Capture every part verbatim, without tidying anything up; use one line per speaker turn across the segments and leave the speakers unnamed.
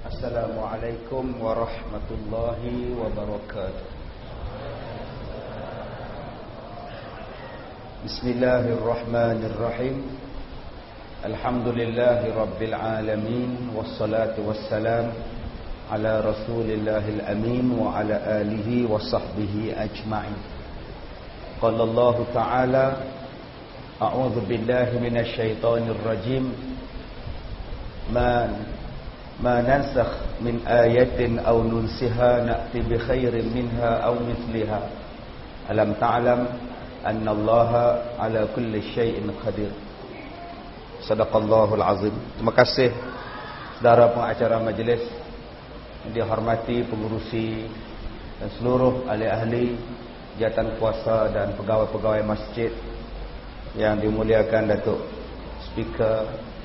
Assalamualaikum warahmatullahi wabarakatuh. Bismillahirrahmanirrahim. Alhamdulillahi rabbil alamin. Wassalatu wassalam ala rasulillahil amin wa ala alihi wa sahbihi ajma'in. Qala Allah ta'ala, a'udzu billahi minasy syaithanir rajim. Man ma nansakh min ayatin aw nunsiha na'ti bi khairin minha aw mithliha. Alam ta'lam anna Allaha ala kulli syai'in qadir. Sadaqallahul azim. Terima kasih saudara pengacara majlis yang dihormati, pengurusi dan seluruh ahli-ahli jawatan kuasa dan pegawai-pegawai masjid yang dimuliakan Datuk Speaker,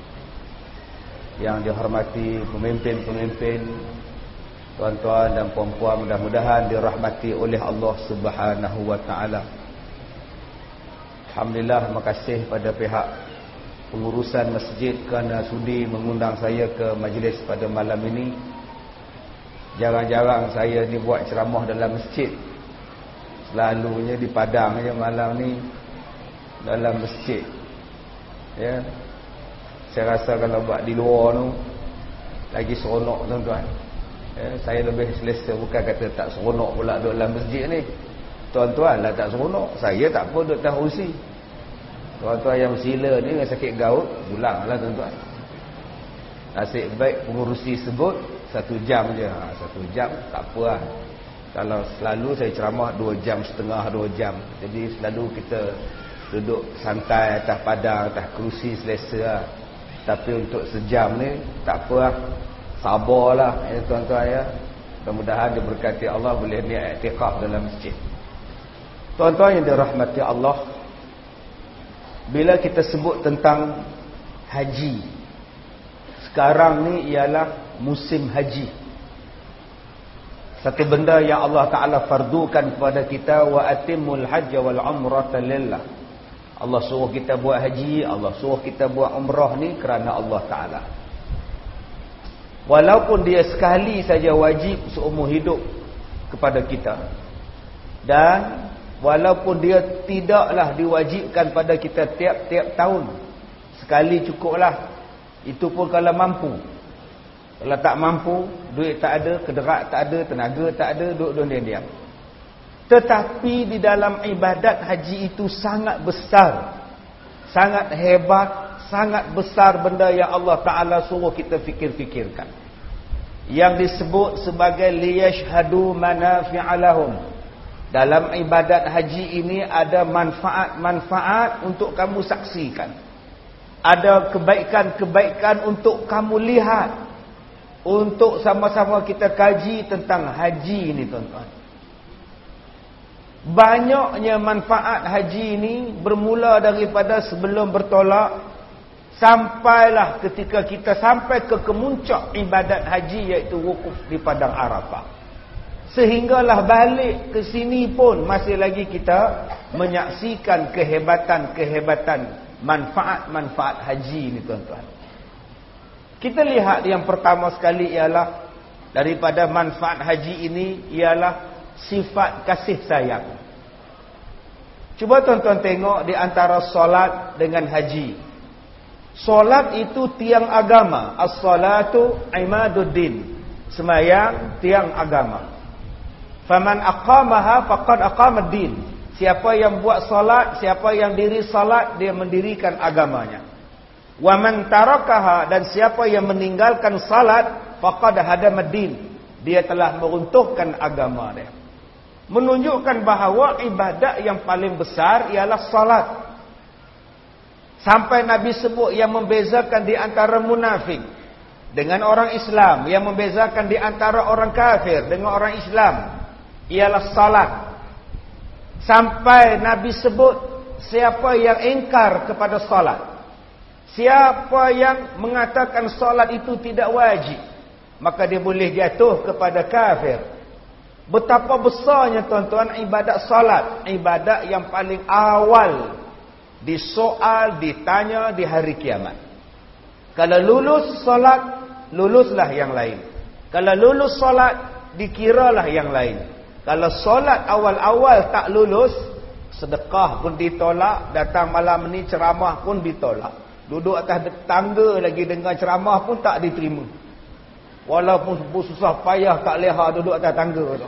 yang dihormati pemimpin-pemimpin, tuan-tuan dan puan-puan, mudah-mudahan dirahmati oleh Allah Subhanahu wa taala. Alhamdulillah, terima kasih pada pihak pengurusan masjid kerana sudi mengundang saya ke majlis pada malam ini. Jarang-jarang saya ni buat ceramah dalam masjid. Selalunya di Padang je, malam ni dalam masjid. Ya. Saya rasa kalau buat di luar tu lagi seronok, tuan-tuan. Ya, saya lebih selesa, bukan kata tak seronok pula duduk dalam masjid ni. Tuan-tuan lah tak seronok, saya tak apa duduk atas kursi. Tuan-tuan yang sila ni dengan sakit gaut, pulanglah tuan-tuan. Nasib baik pengurusi sebut satu jam je. Ha, satu jam tak apa lah. Kalau selalu saya ceramah dua jam setengah, dua jam. Jadi selalu kita duduk santai atas padang, atas kerusi, selesa lah. Tapi untuk sejam ni tak apa lah, sabarlah ya tuan-tuan ya. Mudah-mudahan diberkati Allah boleh niat i'tikaf dalam masjid. Tuan-tuan yang dirahmati Allah, bila kita sebut tentang haji, sekarang ni ialah musim haji. Satu benda yang Allah Ta'ala fardukan kepada kita, wa atimul hajja wal umrata lillah. Allah suruh kita buat haji, Allah suruh kita buat umrah ni kerana Allah Ta'ala. Walaupun dia sekali saja wajib seumur hidup kepada kita, dan walaupun dia tidaklah diwajibkan pada kita tiap-tiap tahun, sekali cukuplah. Itu pun kalau mampu. Kalau tak mampu, duit tak ada, kederak tak ada, tenaga tak ada, duduk diam-diam. Tetapi di dalam ibadat haji itu sangat besar, sangat hebat, sangat besar benda yang Allah Ta'ala suruh kita fikir-fikirkan, yang disebut sebagai liyashhadu manafi'alahum. Dalam ibadat haji ini ada manfaat-manfaat untuk kamu saksikan, ada kebaikan-kebaikan untuk kamu lihat, untuk sama-sama kita kaji tentang haji ini, tuan-tuan. Banyaknya manfaat haji ini bermula daripada sebelum bertolak sampailah ketika kita sampai ke kemuncak ibadat haji, iaitu wukuf di padang Arafah. Sehinggalah balik ke sini pun masih lagi kita menyaksikan kehebatan-kehebatan manfaat-manfaat haji ini, tuan-tuan. Kita lihat yang pertama sekali ialah daripada manfaat haji ini ialah sifat kasih sayang. Cuba tuan-tuan tengok di antara solat dengan haji. Solat itu tiang agama. As-salatu imaduddin. Semayang tiang agama. Faman aqamaha faqad aqamaddin. Siapa yang buat solat, siapa yang diri solat, dia mendirikan agamanya. Wa man tarakaha, dan siapa yang meninggalkan salat, faqad hadamaddin. Dia telah meruntuhkan agama dia. Menunjukkan bahawa ibadat yang paling besar ialah salat. Sampai Nabi sebut yang membezakan di antara munafik dengan orang Islam, yang membezakan di antara orang kafir dengan orang Islam ialah salat. Sampai Nabi sebut siapa yang ingkar kepada salat, siapa yang mengatakan salat itu tidak wajib, maka dia boleh jatuh kepada kafir. Betapa besarnya, tuan-tuan, ibadat salat, ibadat yang paling awal disoal, ditanya di hari kiamat. Kalau lulus salat, luluslah yang lain. Kalau lulus solat, dikiralah yang lain. Kalau solat awal-awal tak lulus, sedekah pun ditolak, datang malam ni ceramah pun ditolak. Duduk atas tangga lagi dengar ceramah pun tak diterima. Walaupun susah payah tak leha duduk atas tangga tu.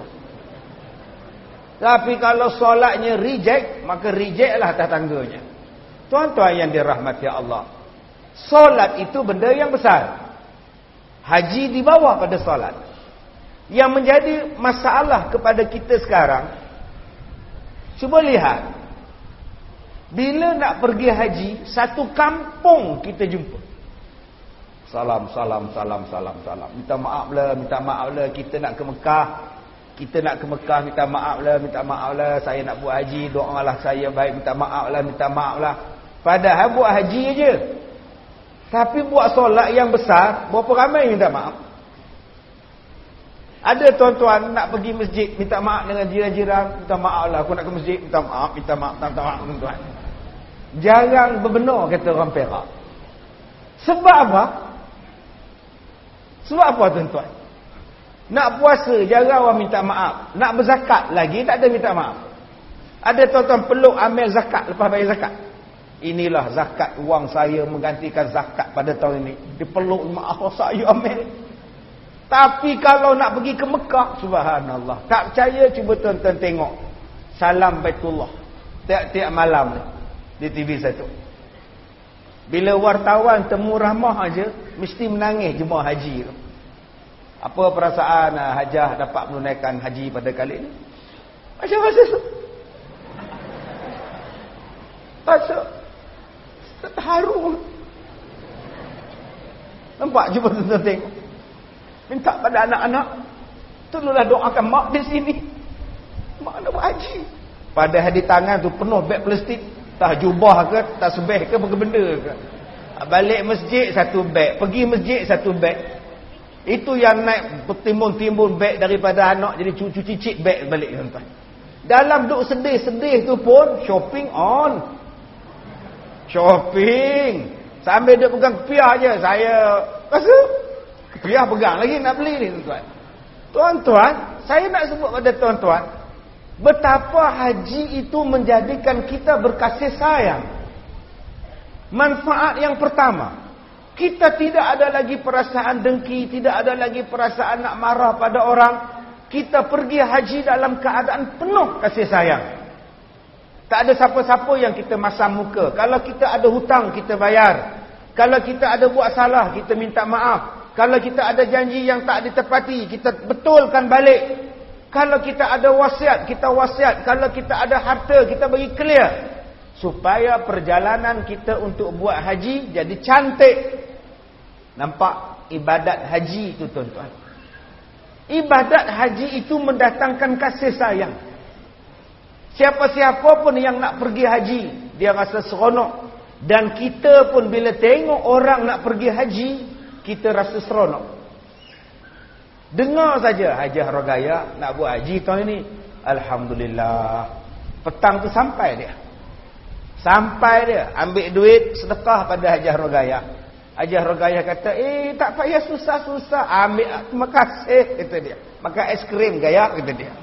Tapi kalau solatnya reject, maka reject lah atas tangganya. Tuan-tuan yang dirahmati Allah, solat itu benda yang besar. Haji di bawah pada solat. Yang menjadi masalah kepada kita sekarang, cuba lihat, bila nak pergi haji, satu kampung kita jumpa. Salam, salam, salam, salam, salam. Minta maaf lah, minta maaf lah, kita nak ke Mekah. Kita nak ke Mekah, minta maaf lah, minta maaf lah. Saya nak buat haji, doalah saya baik, minta maaf lah, minta maaf lah. Padahal buat haji je. Tapi buat solat yang besar, berapa ramai minta maaf? Ada tuan-tuan nak pergi masjid, minta maaf dengan jiran-jiran, minta maaf lah, aku nak ke masjid, minta maaf, minta maaf, minta maaf, tuan-tuan. Jarang berbenar, kata orang Perak. Sebab apa? Sebab apa, tuan-tuan? Nak puasa, jarang orang minta maaf. Nak berzakat lagi, tak ada minta maaf. Ada tuan-tuan peluk ambil zakat lepas bayar zakat. Inilah zakat wang saya menggantikan zakat pada tahun ini. Dia peluk, maaf saya ambil. Tapi kalau nak pergi ke Mekah, subhanallah, tak percaya, cuba tuan-tuan tengok Salam Baitullah tiap-tiap malam ni di T V satu. Bila wartawan temu ramah aja, mesti menangis jemaah haji tu. Apa perasaan hajah dapat menunaikan haji pada kali ini? Macam rasa rasa terharu. Nampak? Cuba tuan-tuan tengok. Minta pada anak-anak, tolonglah doakan mak di sini. Mak nak buat haji. Padahal di tangan tu penuh beg plastik. Tak jubah ke, tak sebeh ke, apa benda ke. Balik masjid satu beg, pergi masjid satu beg. Itu yang naik bertimbun-timbun beg daripada anak, jadi cuci-cuci beg balik, tuan-tuan. Dalam duk sedih-sedih tu pun shopping on. Shopping. Sambil dia pegang kepiah je, saya rasa kepiah pegang lagi nak beli ni, tuan-tuan. Tuan-tuan, saya nak sebut pada tuan-tuan, betapa haji itu menjadikan kita berkasih sayang. Manfaat yang pertama, kita tidak ada lagi perasaan dengki, tidak ada lagi perasaan nak marah pada orang. Kita pergi haji dalam keadaan penuh kasih sayang. Tak ada siapa-siapa yang kita masam muka. Kalau kita ada hutang, kita bayar. Kalau kita ada buat salah, kita minta maaf. Kalau kita ada janji yang tak ditepati, kita betulkan balik. Kalau kita ada wasiat, kita wasiat. Kalau kita ada harta, kita bagi clear. Supaya perjalanan kita untuk buat haji jadi cantik. Nampak ibadat haji itu, tuan-tuan. Ibadat haji itu mendatangkan kasih sayang. Siapa-siapa pun yang nak pergi haji, dia rasa seronok. Dan kita pun bila tengok orang nak pergi haji, kita rasa seronok. Dengar saja Hajah Rogaya nak buat haji tahun ini, alhamdulillah. Petang tu sampai dia. Sampai dia ambil duit sedekah pada Hajah Rogaya. Hajah Rogaya kata, "Eh, tak payah susah-susah, ambil, terima kasih," kata dia. Makan es krim gaya, kata dia.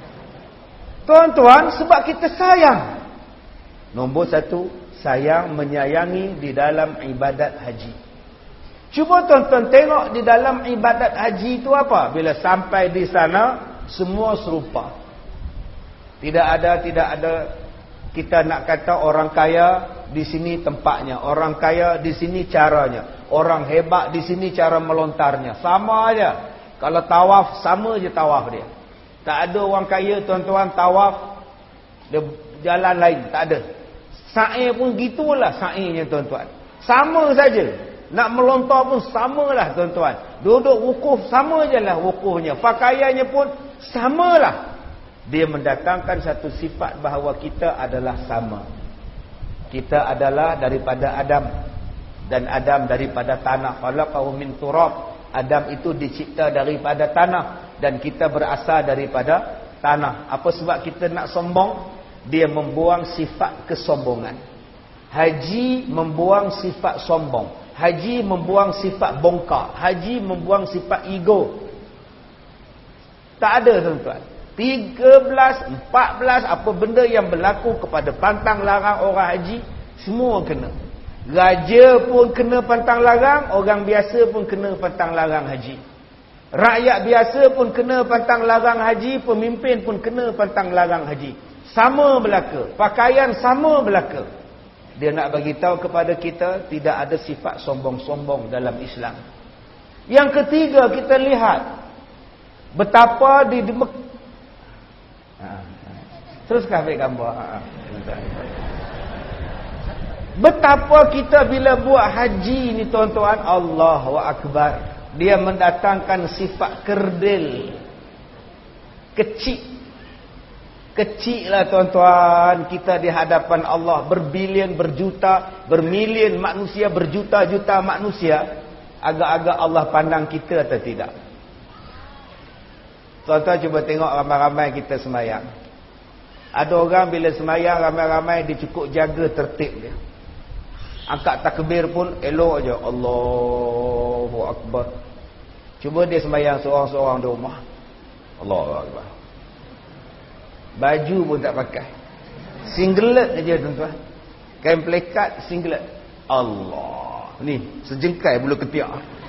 Tuan-tuan, sebab kita sayang. Nombor satu, sayang menyayangi di dalam ibadat haji. Cuba tuan-tuan tengok di dalam ibadat haji itu apa? Bila sampai di sana, semua serupa. Tidak ada, tidak ada. Kita nak kata orang kaya di sini tempatnya, orang kaya di sini caranya, orang hebat di sini cara melontarnya. Sama aja. Kalau tawaf, sama je tawaf dia. Tak ada orang kaya, tuan-tuan, tawaf dia jalan lain, tak ada. Sa'i pun gitulah sa'inya, tuan-tuan. Sama saja. Nak melontar pun samalah, tuan-tuan. Duduk wukuf sama je lah wukufnya. Pakaiannya pun samalah. Dia mendatangkan satu sifat bahawa kita adalah sama. Kita adalah daripada Adam. Dan Adam daripada tanah. Khalaqahu min turab. Adam itu dicipta daripada tanah. Dan kita berasal daripada tanah. Apa sebab kita nak sombong? Dia membuang sifat kesombongan. Haji membuang sifat sombong. Haji membuang sifat bongkak. Haji membuang sifat ego. Tak ada tuan-tuan. tiga belas, empat belas apa benda yang berlaku kepada pantang larang orang haji, semua kena. Raja pun kena pantang larang, orang biasa pun kena pantang larang haji. Rakyat biasa pun kena pantang larang haji, pemimpin pun kena pantang larang haji. Sama belaka, pakaian sama belaka. Dia nak bagi tahu kepada kita tidak ada sifat sombong-sombong dalam Islam. Yang ketiga, kita lihat betapa di Mek ha, ha. Teruskan ambil gambar. Ha, ha. Betapa kita bila buat haji ni tuan-tuan, Allahu Akbar, dia mendatangkan sifat kerdil, kecil. Kecil lah tuan-tuan, kita di hadapan Allah berbilion, berjuta, bermilion manusia, berjuta-juta manusia. Agak-agak Allah pandang kita atau tidak? Tuan-tuan cuba tengok ramai-ramai kita semayang. Ada orang bila semayang ramai-ramai dia cukup jaga tertib dia. Angkat takbir pun elok je. Allahu Akbar. Cuba dia semayang seorang-seorang di rumah. Allahu Akbar. Baju pun tak pakai. Singlet aja tuan-tuan. Kain pelekat, singlet. Allah. Ni, sejengkai bulu ketiak.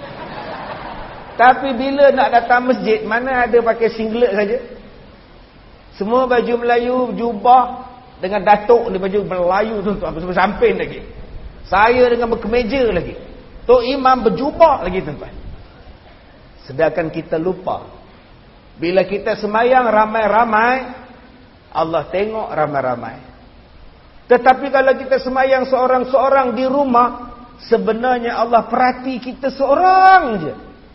Tapi bila nak datang masjid, mana ada pakai singlet saja. Semua baju Melayu, jubah dengan datuk ni baju Melayu tuan-tuan, bersama samping lagi. Saya dengan berkemeja lagi. Tok Imam berjubah lagi tuan-tuan. Sedangkan kita lupa. Bila kita semayang ramai-ramai, Allah tengok ramai-ramai. Tetapi kalau kita semayang seorang-seorang di rumah, sebenarnya Allah perhati kita seorang je.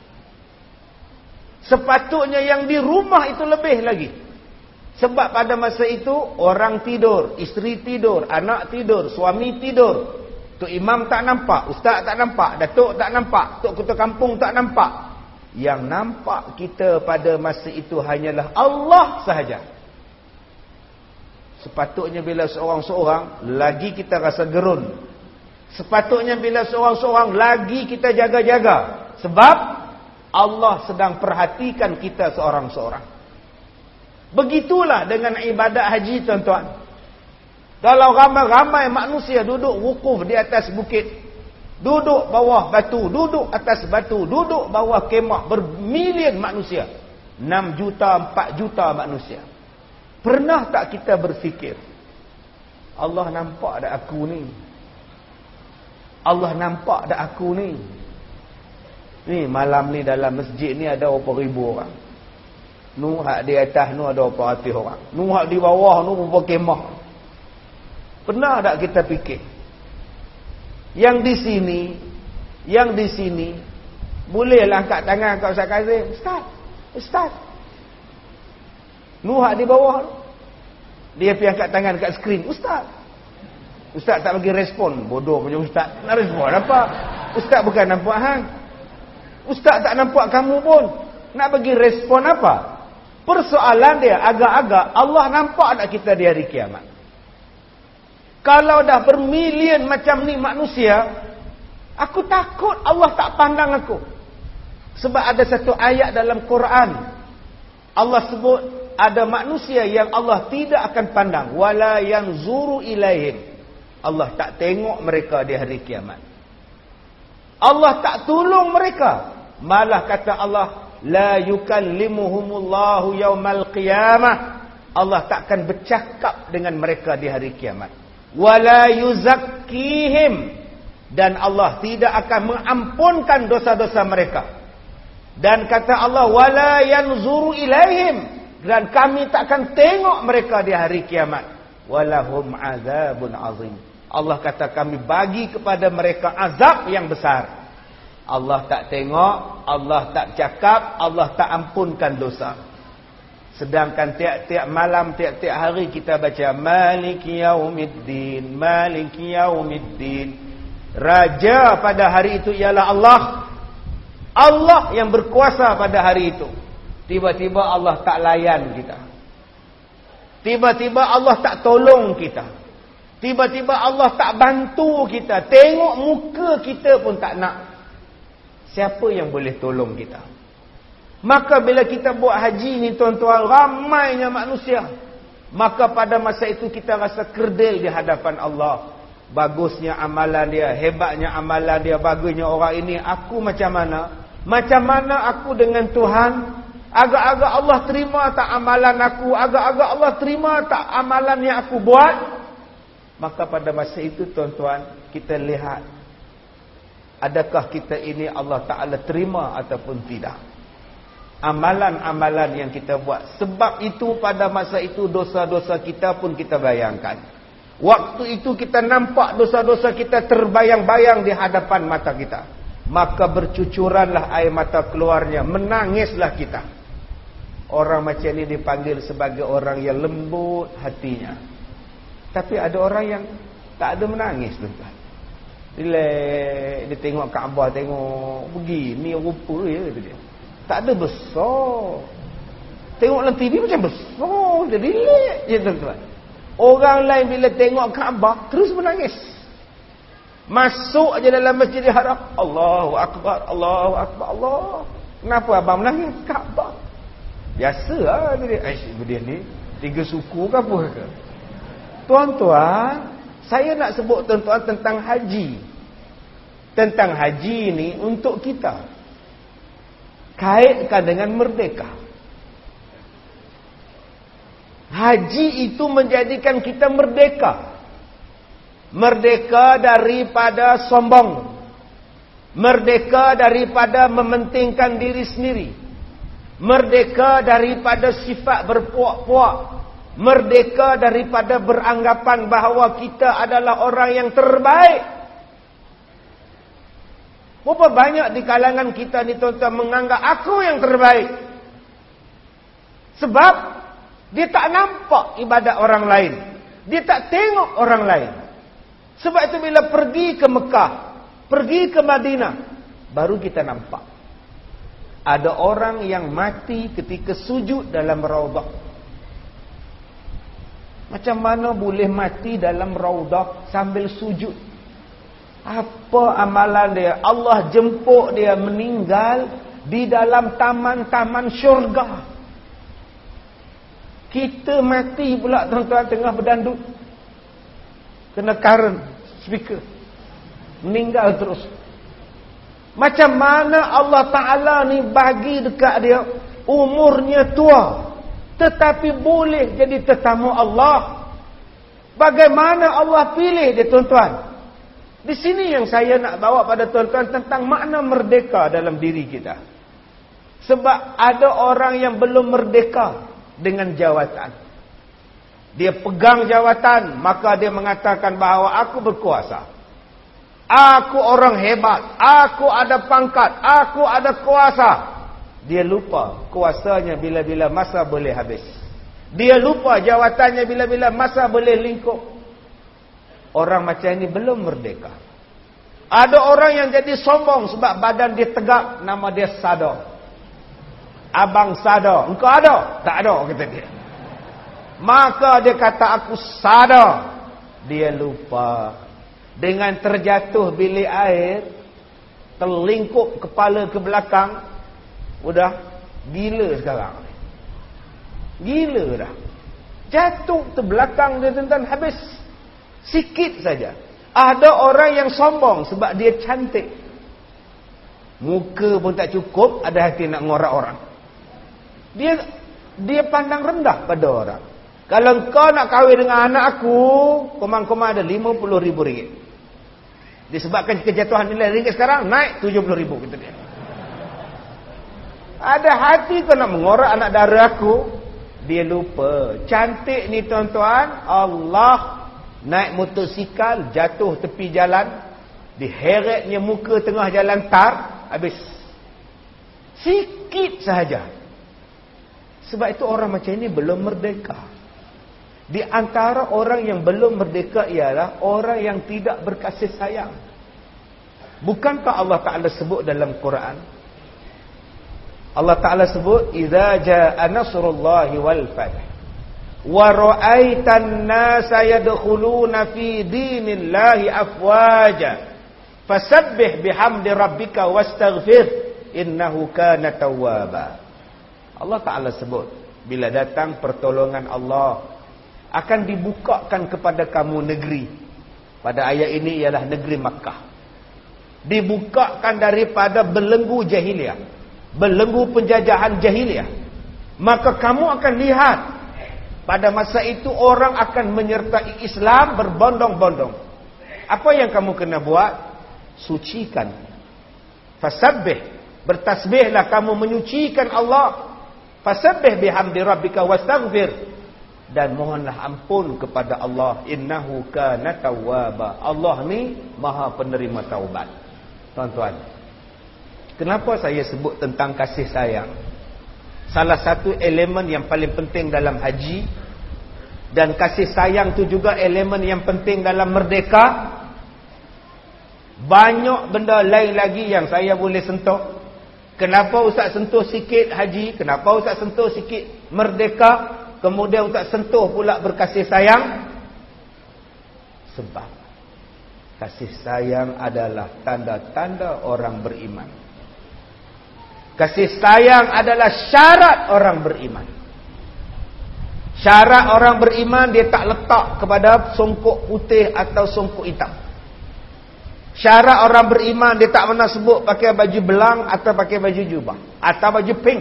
Sepatutnya yang di rumah itu lebih lagi. Sebab pada masa itu orang tidur, isteri tidur, anak tidur, suami tidur. Tok Imam tak nampak, ustaz tak nampak, datuk tak nampak, tok ketua kampung tak nampak. Yang nampak kita pada masa itu hanyalah Allah sahaja. Sepatutnya bila seorang-seorang lagi kita rasa gerun. Sepatutnya bila seorang-seorang lagi kita jaga-jaga. Sebab Allah sedang perhatikan kita seorang-seorang. Begitulah dengan ibadat haji tuan-tuan. Kalau ramai-ramai manusia duduk wukuf di atas bukit, duduk bawah batu, duduk atas batu, duduk bawah kemah, bermilion manusia, enam juta, empat juta manusia. Pernah tak kita berfikir, Allah nampak dah aku ni, Allah nampak dah aku ni. Ni malam ni dalam masjid ni ada berapa ribu orang. Nu hak di atas nu ada berapa ratus orang. Nu hak di bawah nu berapa kemah. Pernah tak kita fikir? Yang di sini, yang di sini bolehlah angkat tangan kat Ustaz Kazim, Ustaz, Ustaz. Nuhak di bawah, dia pergi angkat tangan kat skrin, Ustaz. Ustaz tak bagi respon, bodoh punya Ustaz. Nak respon apa? Ustaz bukan nampak hang. Ustaz tak nampak kamu pun. Nak bagi respon apa? Persoalan dia agak-agak Allah nampak tak kita di hari kiamat. Kalau dah bermilion macam ni manusia, aku takut Allah tak pandang aku. Sebab ada satu ayat dalam Quran, Allah sebut ada manusia yang Allah tidak akan pandang, wala yanzuru ilaihim. Allah tak tengok mereka di hari kiamat. Allah tak tolong mereka. Malah kata Allah, la yukallimuhumullahu yaumal qiyamah. Allah takkan bercakap dengan mereka di hari kiamat. Wala yuzakkihim, dan Allah tidak akan mengampunkan dosa-dosa mereka. Dan kata Allah, wala yanzuru ilaihim, dan kami takkan tengok mereka di hari kiamat. Walahum azabun azim. Allah kata kami bagi kepada mereka azab yang besar. Allah tak tengok, Allah tak cakap, Allah tak ampunkan dosa. Sedangkan tiap-tiap malam, tiap-tiap hari kita baca Maliki Yaumiddin, Maliki Yaumiddin. Raja pada hari itu ialah Allah. Allah yang berkuasa pada hari itu. Tiba-tiba Allah tak layan kita. Tiba-tiba Allah tak tolong kita. Tiba-tiba Allah tak bantu kita. Tengok muka kita pun tak nak. Siapa yang boleh tolong kita? Maka bila kita buat haji ni tuan-tuan, ramainya manusia. Maka pada masa itu kita rasa kerdil di hadapan Allah. Bagusnya amalan dia, hebatnya amalan dia, bagusnya orang ini. Aku macam mana? Macam mana aku dengan Tuhan? Agak-agak Allah terima tak amalan aku? Agak-agak Allah terima tak amalan yang aku buat? Maka pada masa itu tuan-tuan, kita lihat, adakah kita ini Allah Ta'ala terima ataupun tidak? Amalan-amalan yang kita buat. Sebab itu pada masa itu dosa-dosa kita pun kita bayangkan. Waktu itu kita nampak dosa-dosa kita terbayang-bayang di hadapan mata kita. Maka bercucuranlah air mata keluarnya. Menangislah kita. Orang macam ini dipanggil sebagai orang yang lembut hatinya. Tapi ada orang yang tak ada menangis, tuan-tuan. Bila dia tengok Kaabah, tengok begini rupa dia, kata dia. Tak ada besar. Tengok dalam T V macam besar. Dia relax je, tuan-tuan. Orang lain bila tengok Kaabah terus menangis. Masuk aja dalam Masjidil Haram, Allahu Akbar, Allahu Akbar, Allah. Kenapa abang menangis? Kaabah. Biasa lah dia. Aish, dia ni tiga suku ke apa ke? Tuan-tuan, saya nak sebut tuan-tuan tentang haji. Tentang haji ni untuk kita. Kaitkan dengan merdeka. Haji itu menjadikan kita merdeka. Merdeka daripada sombong. Merdeka daripada mementingkan diri sendiri. Merdeka daripada sifat berpuak-puak. Merdeka daripada beranggapan bahawa kita adalah orang yang terbaik. Berapa banyak di kalangan kita ni tuan-tuan menganggap aku yang terbaik. Sebab dia tak nampak ibadat orang lain. Dia tak tengok orang lain. Sebab itu bila pergi ke Mekah, pergi ke Madinah, baru kita nampak. Ada orang yang mati ketika sujud dalam raudah. Macam mana boleh mati dalam raudah sambil sujud? Apa amalan dia? Allah jemput dia meninggal di dalam taman-taman syurga. Kita mati pula tuan-tuan tengah berdanduk. Kena current speaker. Meninggal terus. Macam mana Allah Ta'ala ni bagi dekat dia umurnya tua, tetapi boleh jadi tetamu Allah. Bagaimana Allah pilih dia tuan-tuan? Di sini yang saya nak bawa pada tuan-tuan tentang makna merdeka dalam diri kita. Sebab ada orang yang belum merdeka dengan jawatan. Dia pegang jawatan, maka dia mengatakan bahawa aku berkuasa. Aku orang hebat, aku ada pangkat, aku ada kuasa. Dia lupa kuasanya bila-bila masa boleh habis. Dia lupa jawatannya bila-bila masa boleh lingkup. Orang macam ini belum merdeka. Ada orang yang jadi sombong sebab badan dia tegak, nama dia Sada. Abang Sada, engkau ada? Tak ada, kata dia. Maka dia kata aku Sada. Dia lupa. Dengan terjatuh bilik air, terlingkup kepala ke belakang, udah gila sekarang. Gila dah. Jatuh ke belakang dia tuan-tuan, habis. Sikit saja. Ada orang yang sombong sebab dia cantik. Muka pun tak cukup, ada hati nak ngorak orang. Dia dia pandang rendah pada orang. Kalau kau nak kahwin dengan anak aku, komang-komang ada lima puluh ribu ringgit. Disebabkan kejatuhan nilai ringgit sekarang, naik tujuh puluh ribu. Kata dia. Ada hati kau nak mengorak anak dara aku, dia lupa. Cantik ni tuan-tuan, Allah naik motosikal, jatuh tepi jalan, diheretnya muka tengah jalan tar, habis. Sikit sahaja. Sebab itu orang macam ini belum merdeka. Di antara orang yang belum merdeka ialah orang yang tidak berkasih sayang. Bukankah Allah Ta'ala sebut dalam Quran? Allah Ta'ala sebut, "Idza jaa nasrullahi wal fath wa ra'aitan nasa yadkhuluna fi dinillahi afwaja fasabbih bihamdi rabbika wastaghfir innahu kana tawwaba." Allah Ta'ala sebut, bila datang pertolongan Allah, akan dibukakan kepada kamu negeri. Pada ayat ini ialah negeri Makkah. Dibukakan daripada belenggu jahiliah, belenggu penjajahan jahiliah. Maka kamu akan lihat, pada masa itu orang akan menyertai Islam berbondong-bondong. Apa yang kamu kena buat? Sucikan. Fasabbih, bertasbihlah kamu menyucikan Allah. Fasabbih bihamdi rabbika wastaghfir, dan mohonlah ampun kepada Allah. Innahu kana tawwaba. Allah ni Maha penerima taubat. Tuan-tuan, kenapa saya sebut tentang kasih sayang? Salah satu elemen yang paling penting dalam haji, dan kasih sayang tu juga elemen yang penting dalam merdeka. Banyak benda lain lagi yang saya boleh sentuh. Kenapa Ustaz sentuh sikit haji? Kenapa Ustaz sentuh sikit merdeka? Kemudian Ustaz sentuh pula berkasih sayang? Sebab kasih sayang adalah tanda-tanda orang beriman. Kasih sayang adalah syarat orang beriman. Syarat orang beriman, dia tak letak kepada songkok putih atau songkok hitam. Syarat orang beriman, dia tak pernah sebut pakai baju belang atau pakai baju jubah atau baju pink.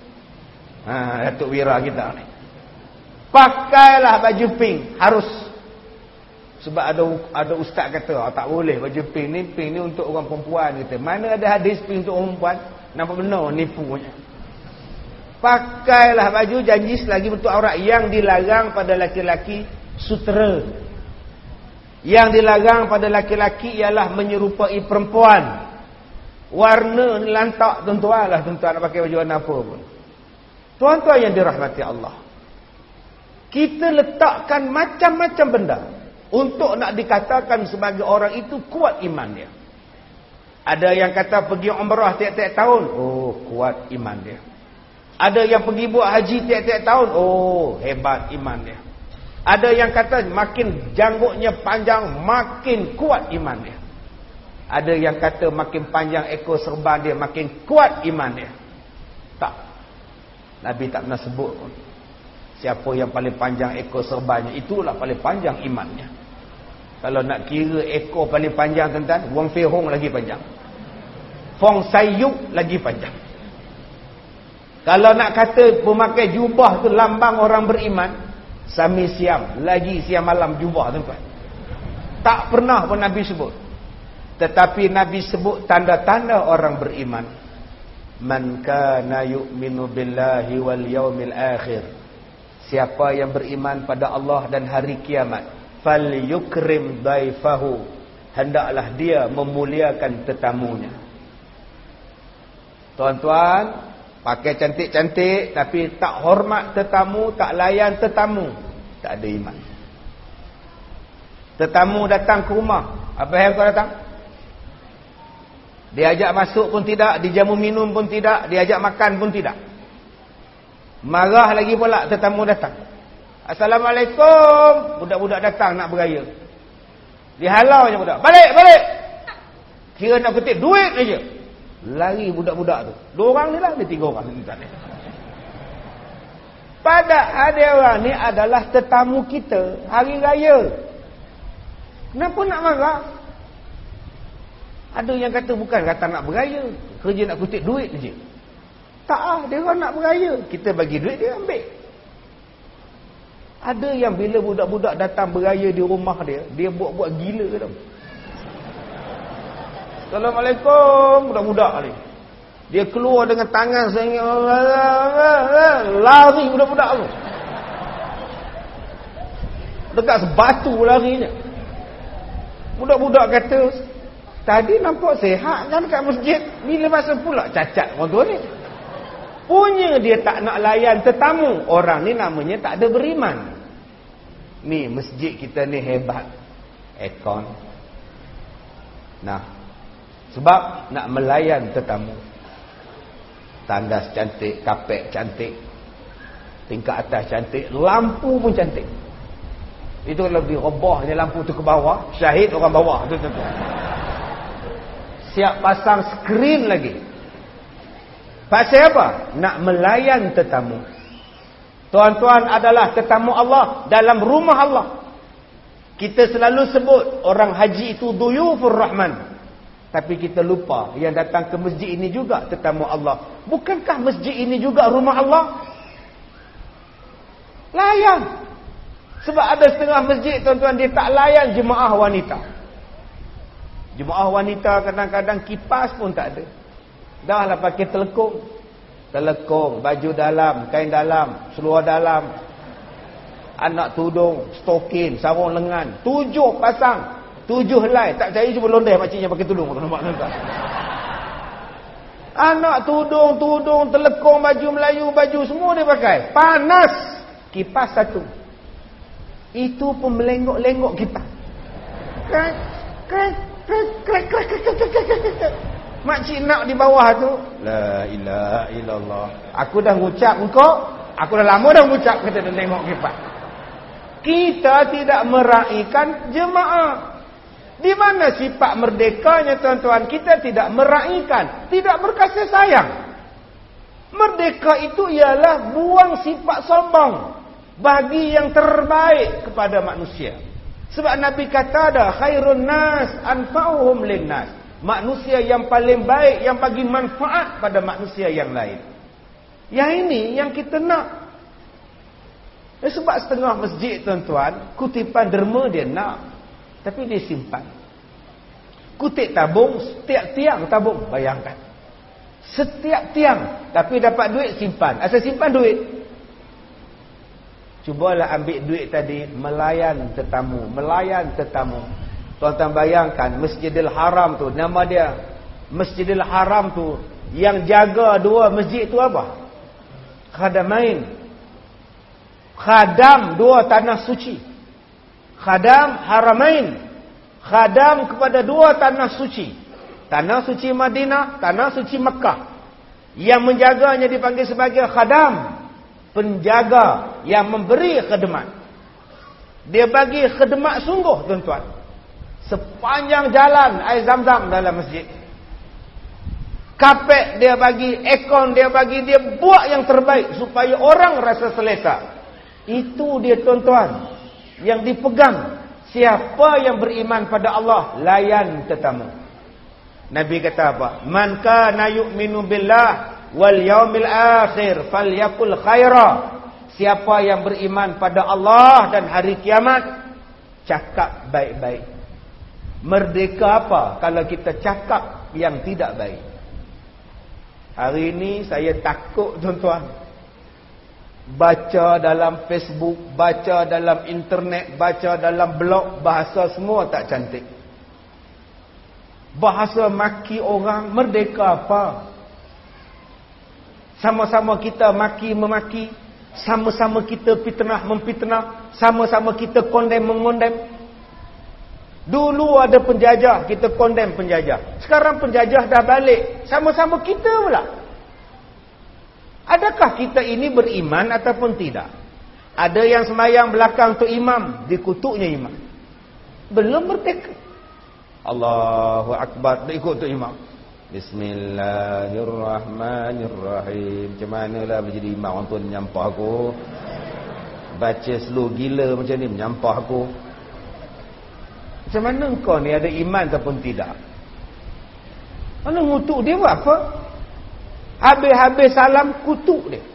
Ha, Datuk Wira kita ni, pakailah baju pink, harus. Sebab ada ada ustaz kata, oh, tak boleh baju pink ni, pink ni untuk orang perempuan. Kita mana ada hadis pink untuk orang perempuan? Nampak benar nipunya. Pakailah baju, janji selagi bentuk aurat. Yang dilarang pada laki-laki sutera. Yang dilarang pada laki-laki ialah menyerupai perempuan. Warna ni lantak, tuan-tuan lah, tuan-tuan nak pakai baju warna apa pun. Tuan-tuan yang dirahmati Allah, kita letakkan macam-macam benda untuk nak dikatakan sebagai orang itu kuat iman dia. Ada yang kata pergi umrah tiap-tiap tahun, oh kuat iman dia. Ada yang pergi buat haji tiap-tiap tahun, oh hebat iman dia. Ada yang kata makin janggutnya panjang, makin kuat iman dia. Ada yang kata makin panjang ekor serban dia, makin kuat iman dia. Tak. Nabi tak pernah sebut pun. Siapa yang paling panjang ekor serbannya, itulah paling panjang imannya. Kalau nak kira ekor paling panjang, tuan-tuan, Wang Fei Hong lagi panjang, Fong Sai Yuk lagi panjang. Kalau nak kata pemakai jubah tu lambang orang beriman, Sami Siam lagi siam malam jubah, tuan-tuan. Tak pernah pun Nabi sebut. Tetapi Nabi sebut tanda-tanda orang beriman. Man kana yu'minu billahi wal yaumil akhir. Siapa yang beriman pada Allah dan hari kiamat, falyukrim daifahu, hendaklah dia memuliakan tetamunya. Tuan-tuan, pakai cantik-cantik tapi tak hormat tetamu, tak layan tetamu, tak ada iman. Tetamu datang ke rumah, apa yang kau datang? Diajak masuk pun tidak, dijamu minum pun tidak, diajak makan pun tidak. Marah lagi pula tetamu datang. Assalamualaikum. Budak-budak datang nak beraya. Dihalau je budak. Balik, balik. Kira nak kutip duit aja. Lari budak-budak tu. Dua orang ni lah, dia tiga orang. Padahal dia orang ni adalah tetamu kita hari raya. Kenapa nak marah? Ada yang kata bukan kata nak beraya, kerja nak kutip duit je. Tak ah, dia orang nak beraya, kita bagi duit dia ambil. Ada yang bila budak-budak datang beraya di rumah dia, dia buat-buat gila tau. Assalamualaikum, budak-budak ni. Dia keluar dengan tangan sengit, lari budak-budak tu. Dekat sebatu larinya. Budak-budak kata, tadi nampak sihat kan kat masjid, bila masa pula cacat orang tua ni. Punya dia tak nak layan tetamu. Orang ni namanya tak ada beriman. Ni masjid kita ni hebat, aircon. Nah, sebab nak melayan tetamu. Tandas cantik, kapek cantik, tingkat atas cantik, lampu pun cantik. Itu kalau direbahnya lampu tu ke bawah, syahid orang bawah tu tu. Siap pasang skrin lagi. Pasal apa? Nak melayan tetamu. Tuan-tuan adalah tetamu Allah dalam rumah Allah. Kita selalu sebut orang haji itu duyufur rahman. Tapi kita lupa yang datang ke masjid ini juga tetamu Allah. Bukankah masjid ini juga rumah Allah? Layan. Sebab ada setengah masjid tuan-tuan dia tak layan jemaah wanita. Jemaah wanita kadang-kadang kipas pun tak ada. Dah lah pakai telekung. Telekung, baju dalam, kain dalam, seluar dalam, anak tudung, stokin, sarung lengan. Tujuh pasang. Tujuh helai. Tak percaya cuba londeh makciknya pakai tudung. Anak tudung, tudung, telekung, baju Melayu, baju semua dia pakai. Panas. Kipas satu. Itu pun melengok-lengok kipas. Krek, krek, krek, krek, krek, krek, krek, krek, krek. Makcik nak di bawah tu, la ilaha illallah. Aku dah ngucap engkau, aku dah lama dah ngucap kita dah tengok kipas. Kita tidak meraihkan jemaah. Di mana sifat merdekanya tuan-tuan? Kita tidak meraihkan, tidak berkasih sayang. Merdeka itu ialah buang sifat sombong, bagi yang terbaik kepada manusia. Sebab Nabi kata ada khairun nas anfa'uhum linnas. Manusia yang paling baik, yang bagi manfaat pada manusia yang lain. Yang ini yang kita nak. Eh, sebab setengah masjid tuan-tuan, kutipan derma dia nak, tapi dia simpan. Kutip tabung, setiap tiang tabung. Bayangkan. Setiap tiang, tapi dapat duit simpan. Asal simpan duit. Cubalah ambil duit tadi, melayan tetamu, melayan tetamu. Tuan-tuan bayangkan Masjidil Haram tu, nama dia Masjidil Haram tu, yang jaga dua masjid tu apa? Khadamain. Khadam dua tanah suci. Khadam Haramain. Khadam kepada dua tanah suci. Tanah suci Madinah, tanah suci Mekah. Yang menjaganya dipanggil sebagai khadam. Penjaga yang memberi khidmat. Dia bagi khidmat sungguh tuan-tuan. Sepanjang jalan air zam-zam dalam masjid. Kapek dia bagi, ekon dia bagi, dia buat yang terbaik supaya orang rasa selesa. Itu dia tuan-tuan yang dipegang. Siapa yang beriman pada Allah, layan tetamu. Nabi kata apa? Man kana yu'minu billah wal yaumil akhir falyakul khaira. Siapa yang beriman pada Allah dan hari kiamat, cakap baik-baik. Merdeka apa kalau kita cakap yang tidak baik? Hari ini saya takut tuan-tuan. Baca dalam Facebook, baca dalam internet, baca dalam blog, bahasa semua tak cantik. Bahasa maki orang, merdeka apa? Sama-sama kita maki memaki, sama-sama kita fitnah memfitnah, sama-sama kita kondem mengondem. Dulu ada penjajah, kita kondem penjajah. Sekarang penjajah dah balik, sama-sama kita pula. Adakah kita ini beriman ataupun tidak? Ada yang sembahyang belakang tu imam, dikutuknya imam. Belum merdeka. Allahu Akbar, ikut tu imam. Bismillahirrahmanirrahim. Macam manalah boleh jadi imam, orang tu menyampah aku. Baca slow gila macam ni, menyampah aku. Macam mana kau ni ada iman ataupun tidak? Mana ngutuk dia buat apa? Habis-habis salam kutuk dia.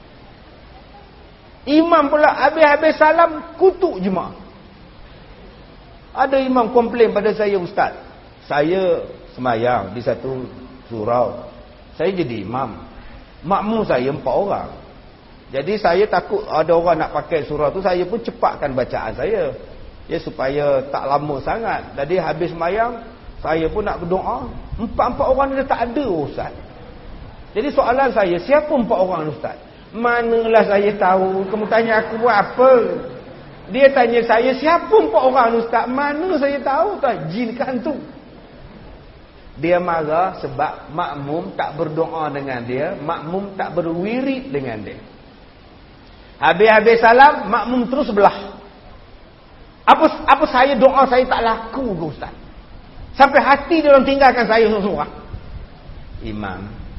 Imam pula habis-habis salam kutuk jemaah. Ada imam komplain pada saya, ustaz. Saya semayang di satu surau. Saya jadi imam. Makmum saya empat orang. Jadi saya takut ada orang nak pakai surau tu, saya pun cepatkan bacaan saya. Ya, supaya tak lama sangat. Jadi habis semayang, saya pun nak berdoa. Empat-empat orang ni tak ada, ustaz. Jadi soalan saya, siapa empat orang ustaz? Manalah saya tahu. Kamu tanya aku buat apa? Dia tanya saya, siapa empat orang ustaz? Mana saya tahu tak? Jin kan tu. Dia marah sebab makmum tak berdoa dengan dia, makmum tak berwirid dengan dia. Habis-habis salam, makmum terus belah. Apa apa saya doa saya tak laku ke ustaz? Sampai hati dia orang tinggalkan saya seorang-seorang. Imam,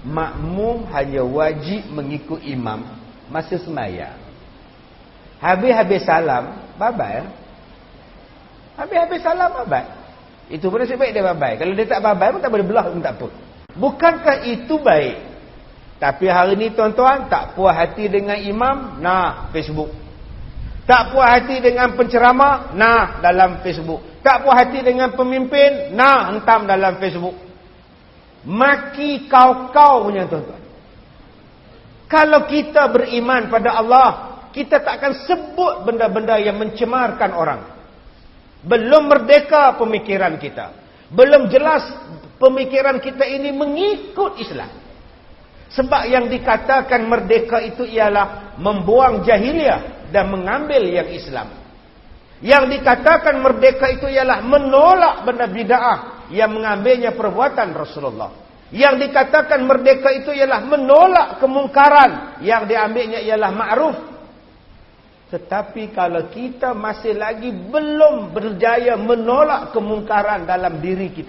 makmum hanya wajib mengikut imam masa sembahyang. Habis-habis salam, babai. Habis-habis salam, babai. Itu pun nasib baik dia babai. Kalau dia tak babai pun tak boleh belah pun tak apa. Bukankah itu baik? Tapi hari ni tuan-tuan, tak puas hati dengan imam, nah Facebook. Tak puas hati dengan penceramah, nah dalam Facebook. Tak puas hati dengan pemimpin, nah hentam dalam Facebook. Maki kau-kau punya tuan-tuan. Kalau kita beriman pada Allah, kita tak akan sebut benda-benda yang mencemarkan orang. Belum merdeka pemikiran kita. Belum jelas pemikiran kita ini mengikut Islam. Sebab yang dikatakan merdeka itu ialah membuang jahiliah dan mengambil yang Islam. Yang dikatakan merdeka itu ialah menolak benda bid'ah yang mengambilnya perbuatan Rasulullah. Yang dikatakan merdeka itu ialah menolak kemungkaran yang diambilnya ialah ma'ruf. Tetapi kalau kita masih lagi belum berjaya menolak kemungkaran dalam diri kita,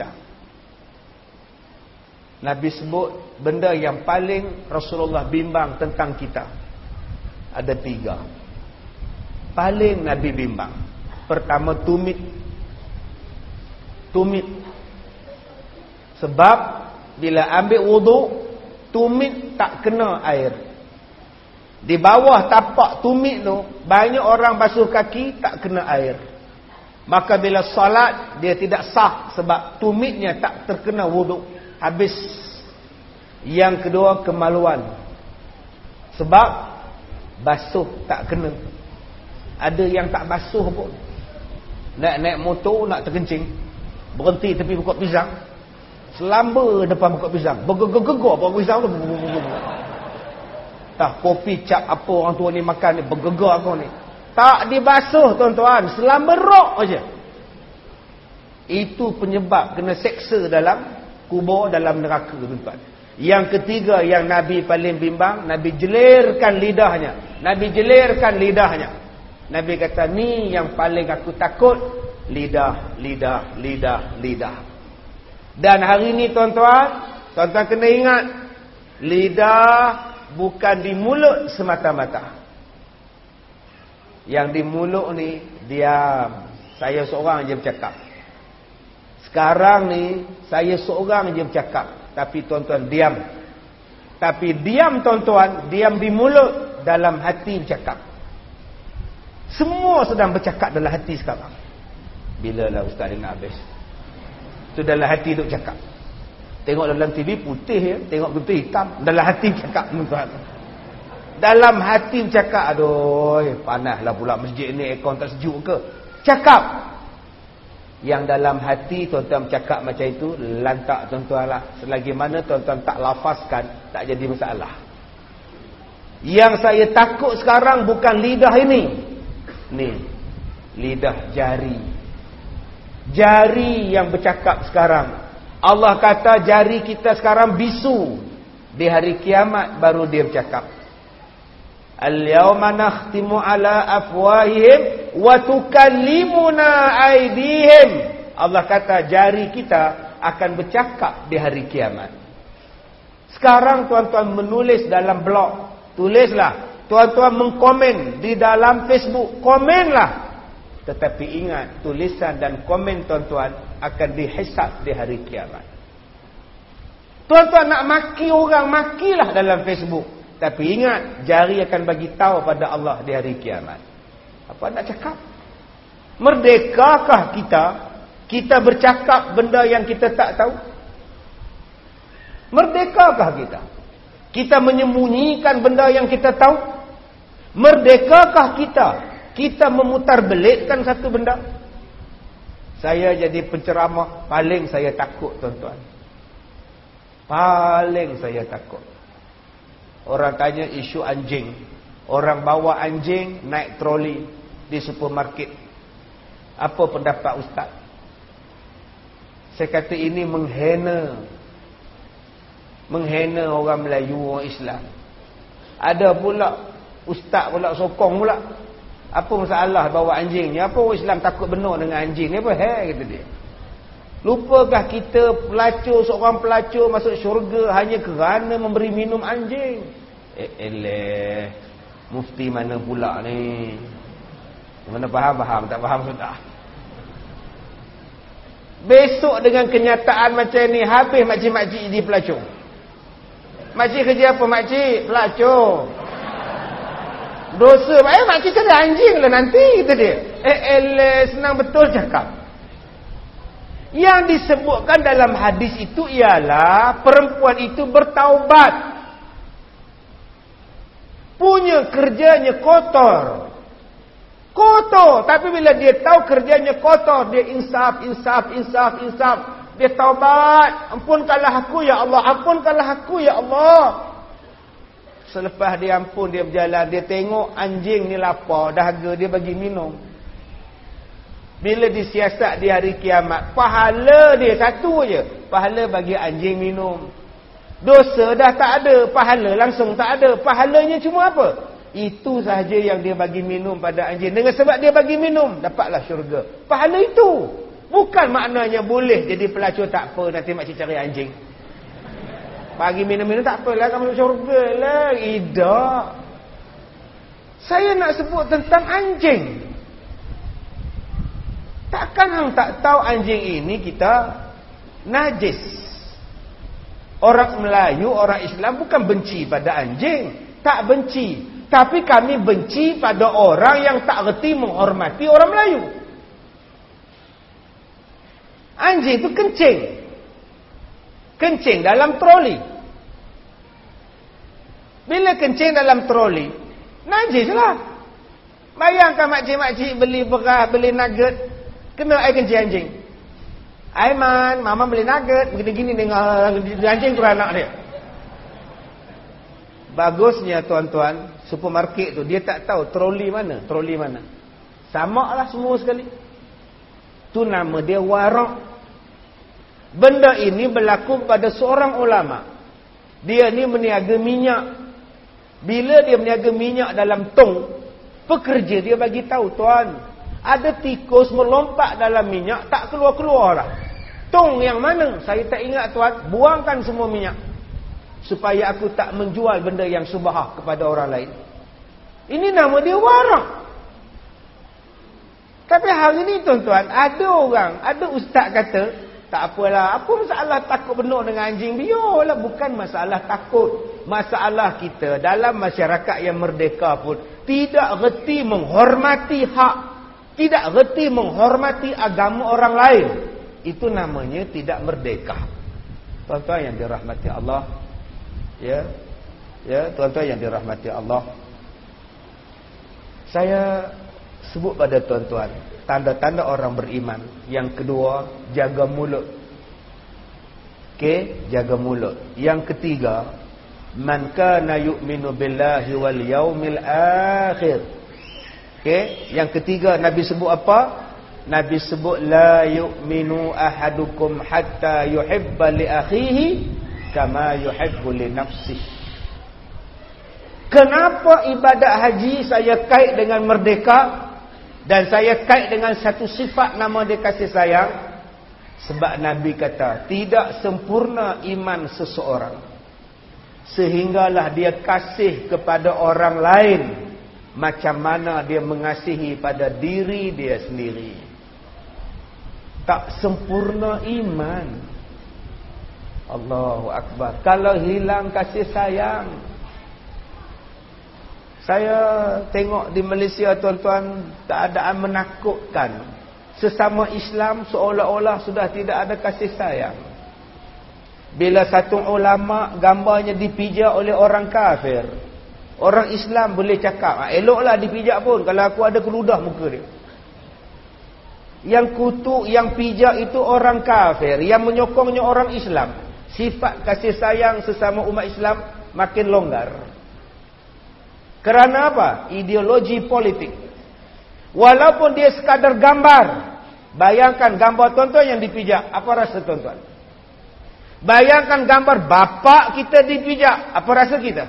Nabi sebut benda yang paling Rasulullah bimbang tentang kita. Ada tiga. Paling Nabi bimbang. Pertama, tumit. Tumit. Sebab bila ambil wuduk, tumit tak kena air. Di bawah tapak tumit tu, banyak orang basuh kaki tak kena air. Maka bila solat, dia tidak sah sebab tumitnya tak terkena wuduk. Habis. Yang kedua, kemaluan. Sebab basuh tak kena. Ada yang tak basuh pun. Nak naik motor, nak terkencing, berhenti tepi pokok pisang, selamba depan pokok pisang, bergegar-gegar pokok pisang tu. Tak, kopi cap apa orang tua ni makan ni, bergegar kau ni. Tak dibasuh tuan-tuan, selamba rok aja. Itu penyebab kena seksa dalam kubur, dalam neraka tuan-tuan. Yang ketiga yang Nabi paling bimbang, Nabi jelirkan lidahnya. Nabi jelirkan lidahnya. Nabi kata, ni yang paling aku takut. Lidah, lidah, lidah, lidah. Dan hari ni tuan-tuan, tuan-tuan kena ingat, lidah bukan di mulut semata-mata. Yang di mulut ni, diam. Saya seorang je bercakap. Sekarang ni, saya seorang je bercakap. Tapi tuan-tuan diam. Tapi diam tuan-tuan, diam di mulut, dalam hati bercakap. Semua sedang bercakap dalam hati sekarang. Bilalah ustaz dengar habis. Itu dalam hati duk cakap. Tengok dalam T V putih ya, tengok putih hitam, dalam hati cakap tuan-tuan. Dalam hati bercakap, aduh, panaslah pula masjid ni, aircon tak sejuk ke? Cakap. Yang dalam hati tuan-tuan bercakap macam itu, lantak tuan-tuan lah. Selagi mana tuan-tuan tak lafazkan, tak jadi masalah. Yang saya takut sekarang bukan lidah ini. Ni, lidah jari. Jari yang bercakap sekarang. Allah kata jari kita sekarang bisu. Di hari kiamat baru dia bercakap. Al-yawma nakhtimu ala afwahihim wa tukallimuna aydihim. Allah kata jari kita akan bercakap di hari kiamat. Sekarang tuan-tuan menulis dalam blog, tulislah. Tuan-tuan mengkomen di dalam Facebook, komenlah. Tetapi ingat, tulisan dan komen tuan-tuan akan dihisab di hari kiamat. Tuan-tuan nak maki orang, makilah dalam Facebook. Tapi ingat, jari akan bagi tahu pada Allah di hari kiamat. Apa nak cakap? Merdekakah kita? Kita bercakap benda yang kita tak tahu? Merdekakah kita? Kita menyembunyikan benda yang kita tahu? Merdekakah kita? Kita memutar belitkan satu benda? Saya jadi penceramah, paling saya takut tuan-tuan. Paling saya takut. Orang tanya isu anjing. Orang bawa anjing naik troli di supermarket. Apa pendapat ustaz? Saya kata ini menghina. Menghina orang Melayu, orang Islam. Ada pula ustaz pula sokong pula. Apa masalah bawa anjing ni? Apa orang Islam takut benar dengan anjing ni? Apa hai kata dia? Lupakah kita pelacur, seorang pelacur masuk syurga hanya kerana memberi minum anjing? Eh, eleh. Mufti mana pula ni? Mana faham-faham, tak faham sudah. Besok dengan kenyataan macam ni, habis makcik-makcik jadi pelacur. Makcik kerja apa makcik? Pelacur. Dosa, eh makcik cari anjing lah nanti, kata dia. Eh, eleh, senang betul cakap. Yang disebutkan dalam hadis itu ialah perempuan itu bertaubat. Punya kerjanya kotor. Kotor. Tapi bila dia tahu kerjanya kotor, dia insaf, insaf, insaf, insaf. Dia taubat. Ampunkanlah aku ya Allah. Ampunkanlah aku ya Allah. Selepas dia ampun, dia berjalan. Dia tengok anjing ni lapar. Dahaga, dia bagi minum. Bila disiasat di hari kiamat, pahala dia satu je. Pahala bagi anjing minum. Dosa dah tak ada. Pahala langsung tak ada. Pahalanya cuma apa? Itu sahaja yang dia bagi minum pada anjing. Dengan sebab dia bagi minum, dapatlah syurga. Pahala itu. Bukan maknanya boleh jadi pelacur tak apa, nanti makcik cari anjing. Bagi minum-minum tak apalah, kamu masuk syurga lah. Tidak. Saya nak sebut tentang anjing. Takkan hang tak tahu anjing ini kita najis. Orang Melayu, orang Islam bukan benci pada anjing. Tak benci. Tapi kami benci pada orang yang tak reti menghormati orang Melayu. Anjing itu kencing. Kencing dalam troli. Bila kencing dalam troli, najis lah. Bayangkan makcik-makcik beli beras, beli nugget, kena air kencing anjing. Aiman, mama beli nugget, begini-gini dengan anjing tu anak dia. Bagusnya tuan-tuan, supermarket tu dia tak tahu troli mana, troli mana. Samalah semua sekali. Tu nama dia warak. Benda ini berlaku pada seorang ulama. Dia ni meniaga minyak. Bila dia meniaga minyak dalam tong, pekerja dia bagi tahu, tuan, ada tikus melompat dalam minyak, tak keluar-keluar lah. Tong yang mana? Saya tak ingat tuan. Buangkan semua minyak. Supaya aku tak menjual benda yang subahah kepada orang lain. Ini nama dia warak. Tapi hari ini tuan-tuan, ada orang, ada ustaz kata, tak apalah, apa masalah takut benar dengan anjing? Biarlah, bukan masalah takut. Masalah kita dalam masyarakat yang merdeka pun tidak reti menghormati hak, tidak reti menghormati agama orang lain. Itu namanya tidak merdeka. Tuan-tuan yang dirahmati Allah, ya, ya, tuan-tuan yang dirahmati Allah, saya sebut pada tuan-tuan tanda-tanda orang beriman. Yang kedua, jaga mulut. Okey, jaga mulut. Yang ketiga, man kana yu'minu billahi wal yaumil akhir. Okey, yang ketiga Nabi sebut apa? Nabi sebut la yu'minu ahadukum hatta yuhibba li akhihi kama yuhibbu li nafsihi. Kenapa ibadat haji saya kait dengan merdeka dan saya kait dengan satu sifat nama dia kasih sayang? Sebab Nabi kata, tidak sempurna iman seseorang sehinggalah dia kasih kepada orang lain macam mana dia mengasihi pada diri dia sendiri. Tak sempurna iman. Allahu Akbar. Kalau hilang kasih sayang. Saya tengok di Malaysia tuan-tuan, keadaan menakutkan. Sesama Islam seolah-olah sudah tidak ada kasih sayang. Bila satu ulama gambarnya dipijak oleh orang kafir, orang Islam boleh cakap, eloklah dipijak pun kalau aku ada keludah muka dia. Yang kutuk, yang pijak itu orang kafir, yang menyokongnya orang Islam. Sifat kasih sayang sesama umat Islam makin longgar. Kerana apa? Ideologi politik. Walaupun dia sekadar gambar. Bayangkan gambar tuan-tuan yang dipijak, apa rasa tuan-tuan? Bayangkan gambar bapak kita dipijak, apa rasa kita?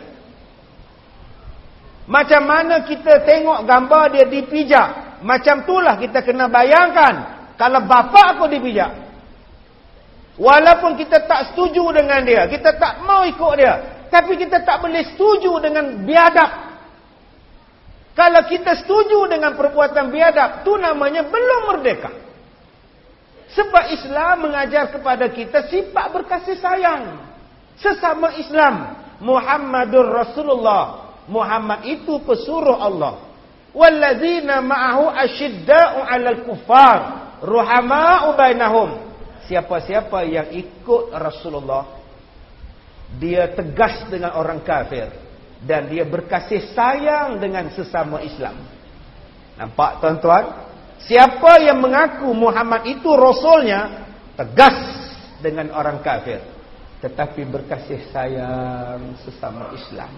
Macam mana kita tengok gambar dia dipijak, macam itulah kita kena bayangkan kalau bapa aku dipijak. Walaupun kita tak setuju dengan dia, kita tak mau ikut dia, tapi kita tak boleh setuju dengan biadab. Kalau kita setuju dengan perbuatan biadab, tu namanya belum merdeka. Sebab Islam mengajar kepada kita sifat berkasih sayang sesama Islam. Muhammadur Rasulullah. Muhammad itu pesuruh Allah. Wallazina ma'ahu asyidda'u 'alal kuffar, ruhama'u bainahum. Siapa-siapa yang ikut Rasulullah, dia tegas dengan orang kafir dan dia berkasih sayang dengan sesama Islam. Nampak tuan-tuan? Siapa yang mengaku Muhammad itu Rasulnya, tegas dengan orang kafir, tetapi berkasih sayang sesama Islam.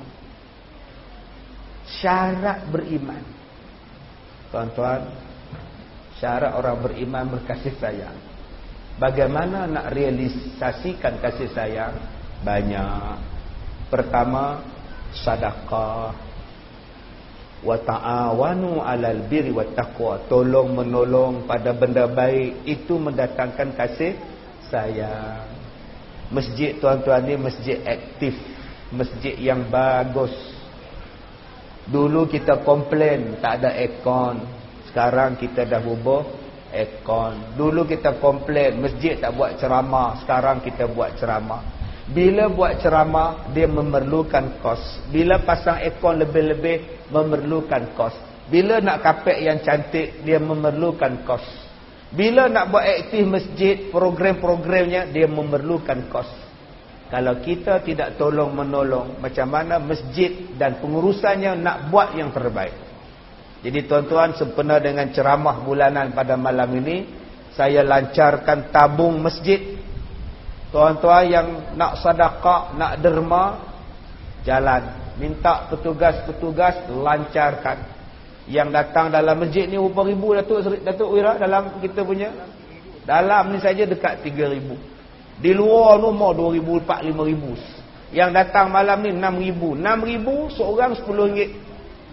Syarat beriman, tuan-tuan, syarat orang beriman berkasih sayang. Bagaimana nak realisasikan kasih sayang? Banyak. Pertama, sedekah. Wa ta'awanu 'alal birri wat taqwa. Tolong menolong pada benda baik, itu mendatangkan kasih sayang. Masjid tuan-tuan ni masjid aktif, masjid yang bagus. Dulu kita komplain tak ada aircon, sekarang kita dah bubuh aircon. Dulu kita komplain masjid tak buat ceramah, sekarang kita buat ceramah. Bila buat ceramah, dia memerlukan kos. Bila pasang aircon lebih-lebih, memerlukan kos. Bila nak kapek yang cantik, dia memerlukan kos. Bila nak buat aktif masjid, program-programnya, dia memerlukan kos. Kalau kita tidak tolong menolong, macam mana masjid dan pengurusannya nak buat yang terbaik? Jadi tuan-tuan, sempena dengan ceramah bulanan pada malam ini, saya lancarkan tabung masjid. Tuan-tuan yang nak sedekah, nak derma, jalan. Minta petugas-petugas lancarkan. Yang datang dalam masjid ni berapa ribu Datuk, Datuk Wira dalam kita punya? Dalam ni saja dekat tiga ribu. Di luar nomor dua ribu, empat, lima ribu. Yang datang malam ni enam ribu. enam ribu seorang sepuluh ringgit.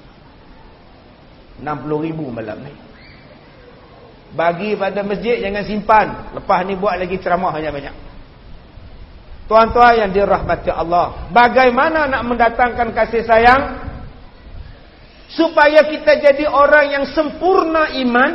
enam puluh ribu malam ni. Bagi pada masjid, jangan simpan. Lepas ni buat lagi ceramah banyak-banyak. Tuan-tuan yang dirahmati Allah, bagaimana nak mendatangkan kasih sayang supaya kita jadi orang yang sempurna iman?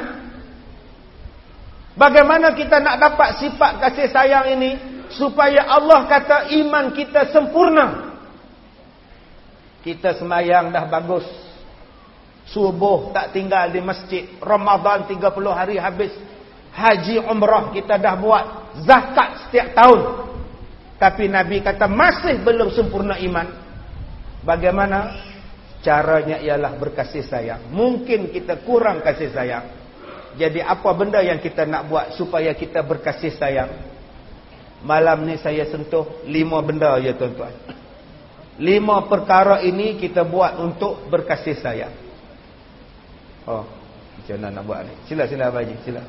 Bagaimana kita nak dapat sifat kasih sayang ini supaya Allah kata iman kita sempurna? Kita semayang dah bagus, subuh tak tinggal di masjid, Ramadan tiga puluh hari habis, haji umrah kita dah buat, zakat setiap tahun, tapi Nabi kata masih belum sempurna iman. Bagaimana? Caranya ialah berkasih sayang. Mungkin kita kurang kasih sayang. Jadi apa benda yang kita nak buat supaya kita berkasih sayang? Malam ni saya sentuh lima benda ya tuan-tuan. Lima perkara ini kita buat untuk berkasih sayang. Oh, macam mana nak buat ni? Sila sila Abang Haji, sila.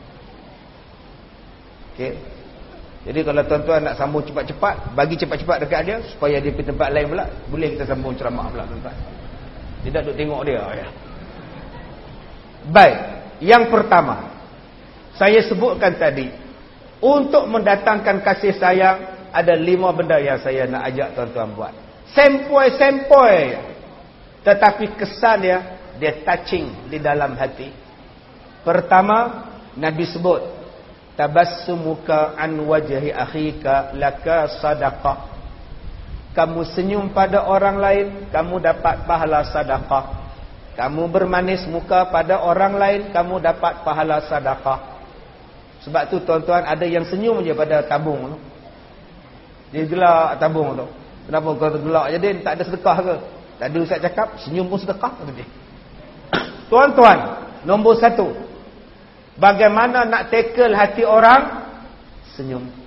Okey. Jadi kalau tuan-tuan nak sambung cepat-cepat, bagi cepat-cepat dekat dia supaya dia pergi tempat lain pula, boleh kita sambung ceramah pula tuan-tuan. Tidak duk tengok dia ya. Baik, yang pertama saya sebutkan tadi, untuk mendatangkan kasih sayang ada lima benda yang saya nak ajak tuan-tuan buat. Sempoi-sempoi, tetapi kesan dia dia touching di dalam hati. Pertama, Nabi sebut tabassumuka an wajhi akhika laka sadaqah. Kamu senyum pada orang lain, kamu dapat pahala sedekah. Kamu bermanis muka pada orang lain, kamu dapat pahala sedekah. Sebab tu tuan-tuan, ada yang senyum je pada tabung tu. Dia gelak tabung tu. Kenapa kau tergelak je dia? Tak ada sedekah ke? Tadi Ustaz cakap senyum pun sedekah kata dia. Tuan-tuan, nombor satu, bagaimana nak tackle hati orang? Senyum.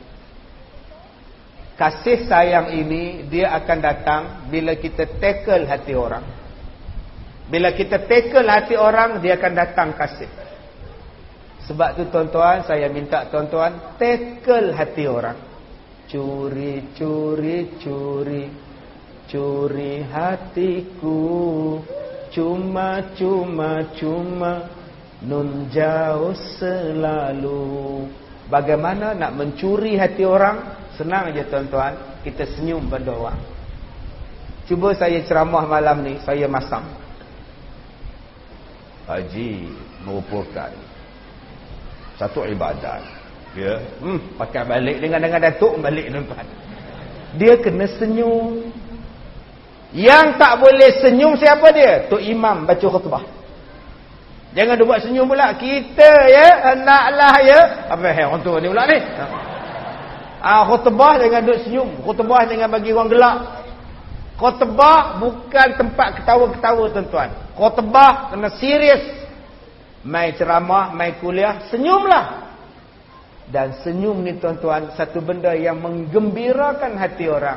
Kasih sayang ini dia akan datang bila kita tackle hati orang. Bila kita tackle hati orang, dia akan datang kasih. Sebab tu tuan-tuan, saya minta tuan-tuan tackle hati orang. Curi, curi, curi, curi hatiku, cuma, cuma, cuma, nun jauh selalu. Bagaimana nak mencuri hati orang? Senang aja tuan-tuan, kita senyum pada orang. Cuba saya ceramah malam ni, saya masam. Haji merupakan satu ibadat. Ya, hmm, pakai balik dengan dengan datuk balik tuan-tuan. Dia kena senyum. Yang tak boleh senyum siapa dia? Tok Imam baca khutbah. Jangan dia buat senyum pula. Kita ya, hendaklah ya. Apa yang orang tu ni pula ni? Ah, khutbah jangan duduk senyum. Khutbah jangan bagi orang gelak. Khutbah bukan tempat ketawa-ketawa tuan-tuan. Khutbah kena serius. Mai ceramah, mai kuliah, senyumlah. Dan senyum ni tuan-tuan, satu benda yang menggembirakan hati orang.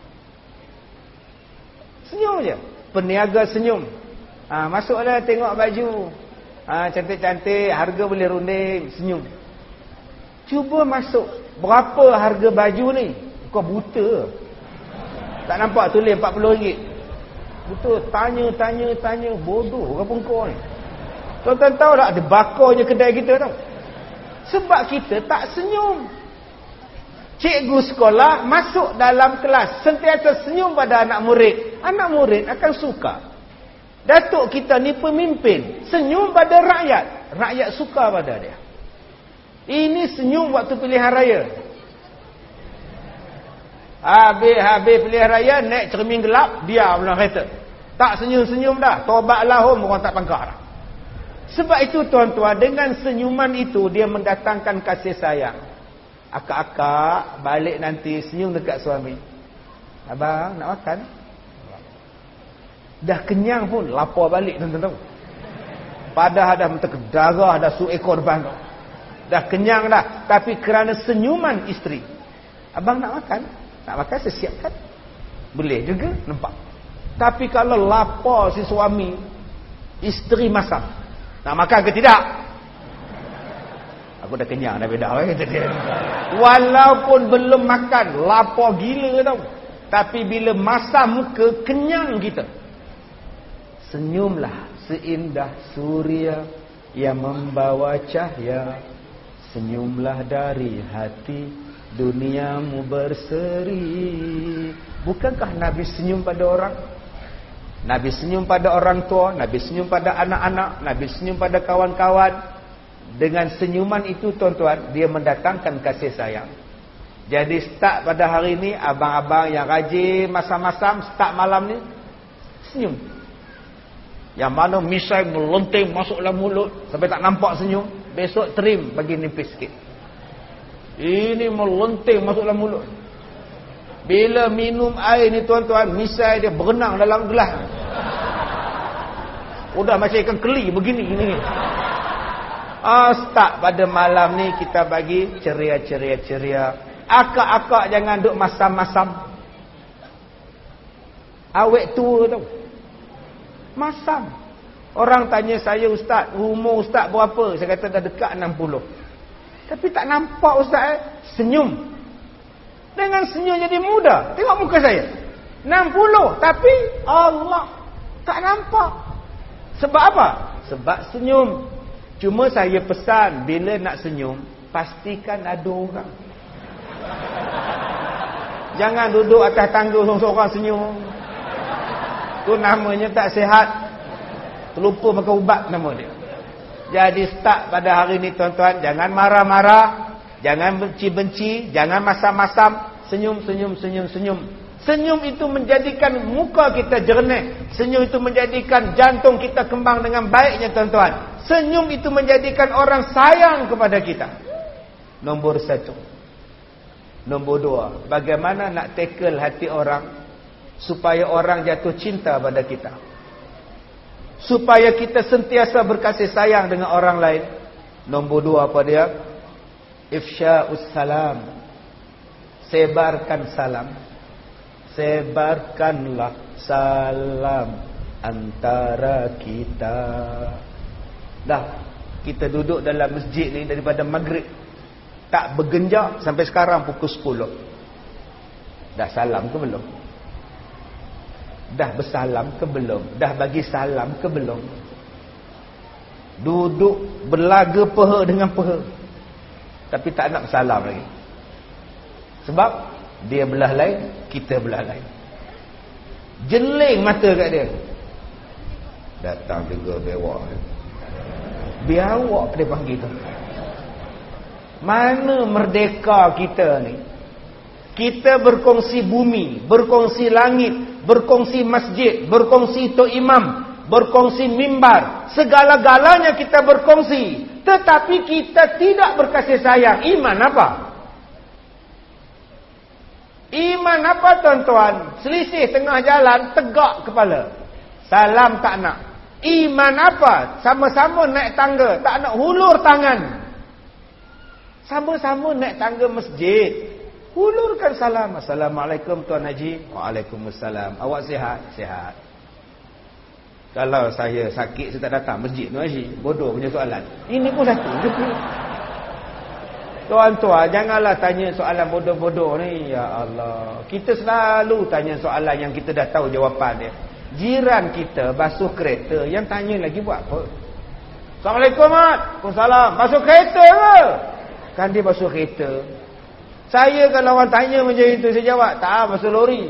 Senyum je. Peniaga senyum. Ha, masuklah tengok baju. Ha, cantik-cantik, harga boleh runding, senyum. Cuba masuk. Berapa harga baju ni? Kau buta. Tak nampak tulis empat puluh ringgit. Buta. Tanya, tanya, tanya. Bodoh ke pun kau ni? Tuan-tuan tahu tak? Ada bakarnya kedai kita tau. Sebab kita tak senyum. Cikgu sekolah masuk dalam kelas sentiasa senyum pada anak murid. Anak murid akan suka. Datuk kita ni pemimpin, senyum pada rakyat. Rakyat suka pada dia. Ini senyum waktu pilihan raya. Habis-habis pilihan raya, naik cermin gelap, dia pula kereta. Tak senyum-senyum dah. Tobatlah home, orang tak pangkar dah. Sebab itu tuan-tuan, dengan senyuman itu dia mendatangkan kasih sayang. Akak-akak balik nanti senyum dekat suami. Abang nak makan? Dah kenyang pun lapar balik tuan-tuan tahu. Padahal dah mentek darah dah su ekor depan tu. Dah kenyang dah, tapi kerana senyuman isteri. Abang nak makan? Nak makan saya siapkan. Boleh juga nampak. Tapi kalau lapar si suami, isteri masak. Nak makan ke tidak? Aku dah kenyang dah beda eh, kata dia. Walaupun belum makan, lapar gila tau. Tapi bila masak muka, kenyang kita. Senyumlah seindah suria yang membawa cahaya. Senyumlah dari hati, duniamu berseri. Bukankah Nabi senyum pada orang? Nabi senyum pada orang tua, Nabi senyum pada anak-anak, Nabi senyum pada kawan-kawan. Dengan senyuman itu tuan-tuan, dia mendatangkan kasih sayang. Jadi start pada hari ini, abang-abang yang rajin masam-masam, start malam ni, senyum. Yang mana misai melonting masuk dalam mulut, sampai tak nampak senyum, besok trim bagi nipis sikit. Ini melonting masuk dalam mulut. Bila minum air ni tuan-tuan, misai dia berenang dalam gelas. Udah macam ikan keli begini ini. Ah, start pada malam ni kita bagi ceria-ceria-ceria. Akak-akak jangan duk masam-masam. Awet tua tau. Masam. Orang tanya saya, ustaz, umur ustaz berapa? Saya kata dah dekat enam puluh. Tapi tak nampak ustaz eh. Senyum. Dengan senyum jadi muda. Tengok muka saya. enam puluh. Tapi Allah tak nampak. Sebab apa? Sebab senyum. Cuma saya pesan, bila nak senyum, pastikan ada orang. Jangan duduk atas tangga seorang-seorang senyum. Tu namanya tak sihat. Terlupa makan ubat nama dia. Jadi start pada hari ni tuan-tuan, jangan marah-marah, jangan benci-benci, jangan masam-masam, senyum, senyum, senyum, senyum. Senyum itu menjadikan muka kita jernih. Senyum itu menjadikan jantung kita kembang dengan baiknya tuan-tuan. Senyum itu menjadikan orang sayang kepada kita. Nombor satu. Nombor dua, bagaimana nak tackle hati orang supaya orang jatuh cinta pada kita, supaya kita sentiasa berkasih sayang dengan orang lain. Nombor dua apa dia? Ifsya'us salam. Sebarkan salam. Sebarkanlah salam antara kita. Dah, kita duduk dalam masjid ni daripada maghrib tak bergenjak sampai sekarang pukul sepuluh. Dah salam ke belum? Dah bersalam ke belum? Dah bagi salam ke belum? Duduk berlaga peha dengan peha. Tapi tak nak bersalam lagi. Sebab dia belah lain, kita belah lain. Jeling mata kat dia. Datang juga bewak. Biawak dia panggil tu. Mana merdeka kita ni? Kita berkongsi bumi, berkongsi langit, berkongsi masjid, berkongsi tok imam, berkongsi mimbar. Segala-galanya kita berkongsi. Tetapi kita tidak berkasih sayang. Iman apa? Iman apa tuan-tuan? Selisih tengah jalan, tegak kepala. Salam tak nak. Iman apa? Sama-sama naik tangga, tak nak hulur tangan. Sama-sama naik tangga masjid, hulurkan salam. Assalamualaikum Tuan Haji. Waalaikumsalam. Awak sihat? Sihat. Kalau saya sakit, saya tak datang masjid Tuan Haji. Bodoh punya soalan. Ini pun satu. Tuan-tuan, janganlah tanya soalan bodoh-bodoh ni. Ya Allah. Kita selalu tanya soalan yang kita dah tahu jawapan dia. Jiran kita basuh kereta, yang tanya lagi buat apa? Assalamualaikum, Mat. Waalaikumsalam. Basuh kereta ke? Kan dia basuh kereta. Saya kalau orang tanya macam itu, saya jawab, tak, basuh lori.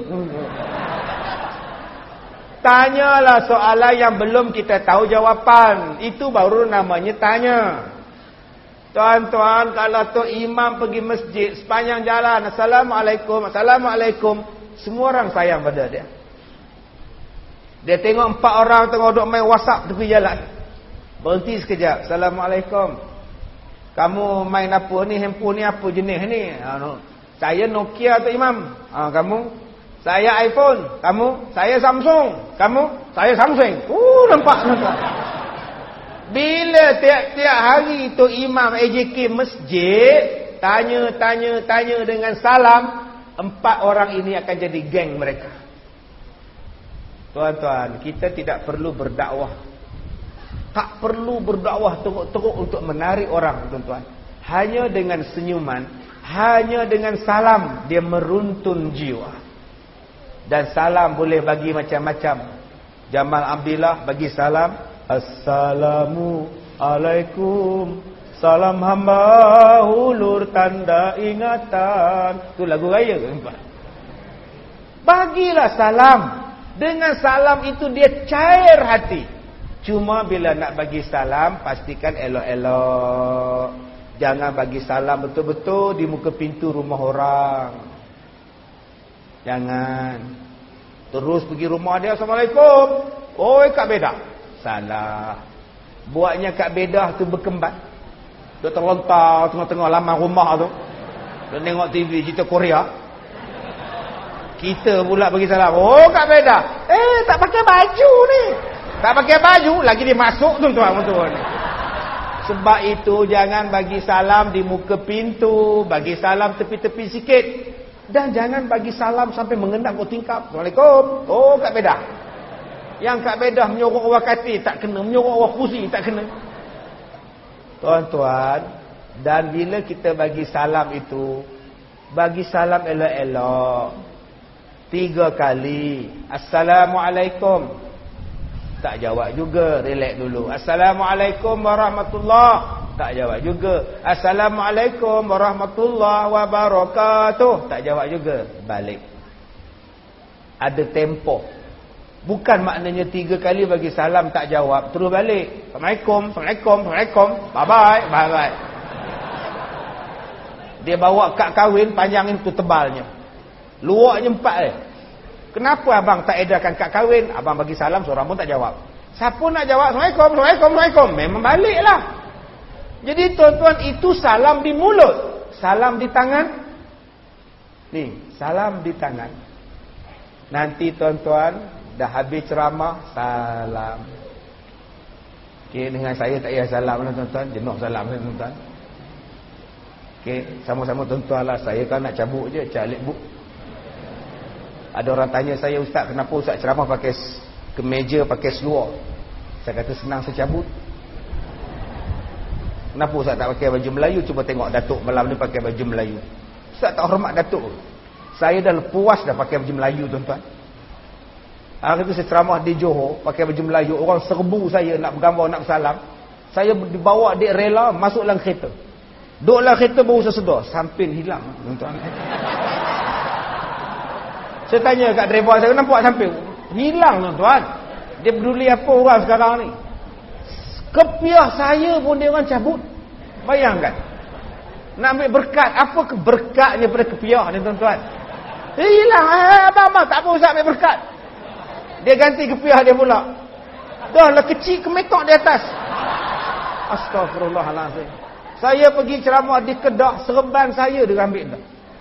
Tanyalah soalan yang belum kita tahu jawapan. Itu baru namanya tanya. Tuan-tuan, kalau Tok Imam pergi masjid, sepanjang jalan, Assalamualaikum, Assalamualaikum, semua orang sayang pada dia. Dia tengok empat orang tengah duduk main WhatsApp tepi jalan. Berhenti sekejap. Assalamualaikum. Kamu main apa ni? Handphone ni apa jenis ni? Ha, no. Saya Nokia Tok Imam. Ha, kamu? Saya iPhone. Kamu? Saya Samsung. Kamu? Saya Samsung. Uh, nampak nampak. Bila tiap-tiap hari Tok Imam A J K masjid, tanya, tanya, tanya dengan salam, empat orang ini akan jadi geng mereka. Tuan-tuan, kita tidak perlu berdakwah. Tak perlu berdakwah teruk-teruk untuk menarik orang, tuan-tuan. Hanya dengan senyuman, hanya dengan salam, dia meruntun jiwa. Dan salam boleh bagi macam-macam. Jamal Abdillah bagi salam, Assalamualaikum, salam hamba hulur tanda ingatan. Itu lagu raya, tuan-tuan. Bagilah salam. Dengan salam itu dia cair hati. Cuma bila nak bagi salam, pastikan elok-elok. Jangan bagi salam betul-betul di muka pintu rumah orang. Jangan. Terus pergi rumah dia, Assalamualaikum. Oi, Kak Bedah. Salah. Buatnya Kak Bedah tu berkembat. Dia terlontar tengah-tengah laman rumah tu. Dia tengok T V cerita Korea. Kita pula bagi salam. Oh, Kak Bedah. Eh, tak pakai baju ni. Tak pakai baju. Lagi dia masuk tuan-tuan. Sebab itu jangan bagi salam di muka pintu. Bagi salam tepi-tepi sikit. Dan jangan bagi salam sampai mengendap ke tingkap. Assalamualaikum. Oh, Kak Bedah. Yang Kak Bedah menyorok orang kati tak kena. Menyorok orang kursi tak kena. Tuan-tuan. Dan bila kita bagi salam itu, bagi salam elok-elok. Tiga kali. Assalamualaikum. Tak jawab juga. Relax dulu. Assalamualaikum warahmatullahi. Tak jawab juga. Assalamualaikum warahmatullahi wabarakatuh. Tak jawab juga. Balik. Ada tempoh. Bukan maknanya tiga kali bagi salam tak jawab, terus balik. Assalamualaikum. Assalamualaikum. Assalamualaikum. Bye bye. Bye bye. Dia bawa kad kahwin panjang itu tebalnya. Luaknya empat eh. Kenapa abang tak edarkan kad kahwin? Abang bagi salam, seorang pun tak jawab. Siapa nak jawab? Assalamualaikum, Assalamualaikum, Assalamualaikum. Memang baliklah. Jadi tuan-tuan, itu salam di mulut. Salam di tangan. Ni, salam di tangan. Nanti tuan-tuan, dah habis ceramah, salam. Okey, dengan saya tak payah salam lah tuan-tuan. Jenuh salam lah tuan-tuan. Okey, sama-sama tuan-tuan lah. Saya kan nak cabut je, calik buk. Ada orang tanya saya, Ustaz, kenapa Ustaz ceramah pakai kemeja, pakai seluar? Saya kata senang saya cabut. Kenapa Ustaz tak pakai baju Melayu? Cuba tengok Datuk malam ni pakai baju Melayu. Ustaz tak hormat Datuk. Saya dah puas dah pakai baju Melayu tuan-tuan. Hari tu saya ceramah di Johor, pakai baju Melayu. Orang serbu saya nak bergambar, nak bersalam. Saya dibawa, dia rela masuk dalam kereta. Duduklah kereta baru sesedar, samping hilang, tuan-tuan. Saya tanya kat driver saya, nampak samping? Hilang, tuan-tuan. Dia peduli apa orang sekarang ni? Kepiah saya pun dia orang cabut. Bayangkan. Nak ambil berkat, apa berkatnya pada kepiah ni, tuan-tuan? Dia hilang, eh, abang-abang, tak apa usah ambil berkat. Dia ganti kepiah dia pula. Dah lah kecil kemetok di atas. Astagfirullahaladzim. Saya pergi ceramah di Kedah, serban saya dia ambil dah.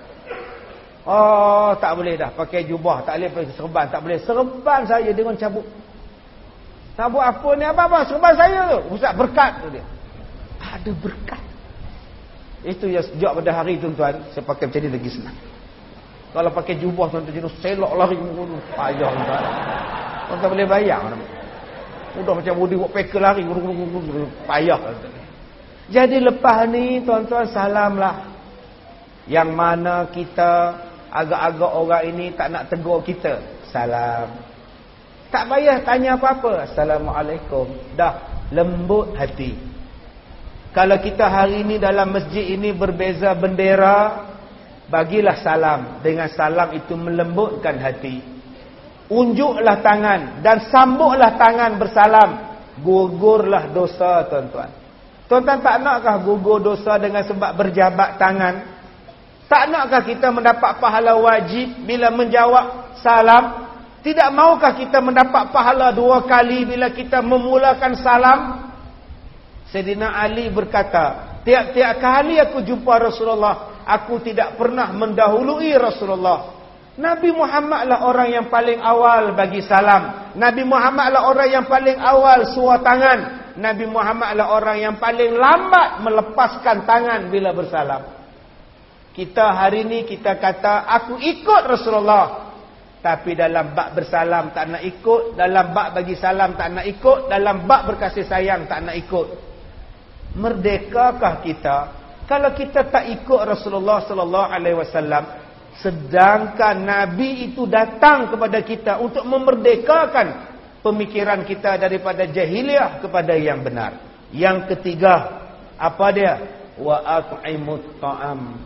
Oh, tak boleh dah pakai jubah, tak boleh pakai serban, tak boleh. Serban saya dia orang cabut. Cabut apa ni apa-apa, serban saya tu. Ustaz berkat tu dia. Ada berkat. Itu yang sejak pada hari tuan-tuan, saya pakai macam ni lagi senang. Kalau pakai jubah tuan-tuan jenis selok lari payah tuan-tuan. Tuan-tuan boleh bayang. Udah macam budi buat pekel lari payah. Jadi lepas ni tuan-tuan salamlah. Yang mana kita agak-agak orang ini tak nak tegur kita, salam. Tak payah tanya apa-apa, Assalamualaikum. Dah lembut hati. Kalau kita hari ini dalam masjid ini berbeza bendera, bagilah salam. Dengan salam itu melembutkan hati. Unjuklah tangan dan sambuklah tangan bersalam. Gugurlah dosa, tuan-tuan. Tuan-tuan tak nakkah gugur dosa dengan sebab berjabat tangan? Tak nakkah kita mendapat pahala wajib bila menjawab salam? Tidak maukah kita mendapat pahala dua kali bila kita memulakan salam? Sayyidina Ali berkata, tiap-tiap kali aku jumpa Rasulullah, aku tidak pernah mendahului Rasulullah. Nabi Muhammad lah orang yang paling awal bagi salam. Nabi Muhammad lah orang yang paling awal suar tangan. Nabi Muhammad lah orang yang paling lambat melepaskan tangan bila bersalam. Kita hari ini kita kata, aku ikut Rasulullah. Tapi dalam bab bersalam tak nak ikut. Dalam bab bagi salam tak nak ikut. Dalam bab berkasih sayang tak nak ikut. Merdekakah kita kalau kita tak ikut Rasulullah sallallahu alaihi wasallam, sedangkan Nabi itu datang kepada kita untuk memerdekakan pemikiran kita daripada jahiliah kepada yang benar. Yang ketiga, apa dia? Wa at'imut ta'am.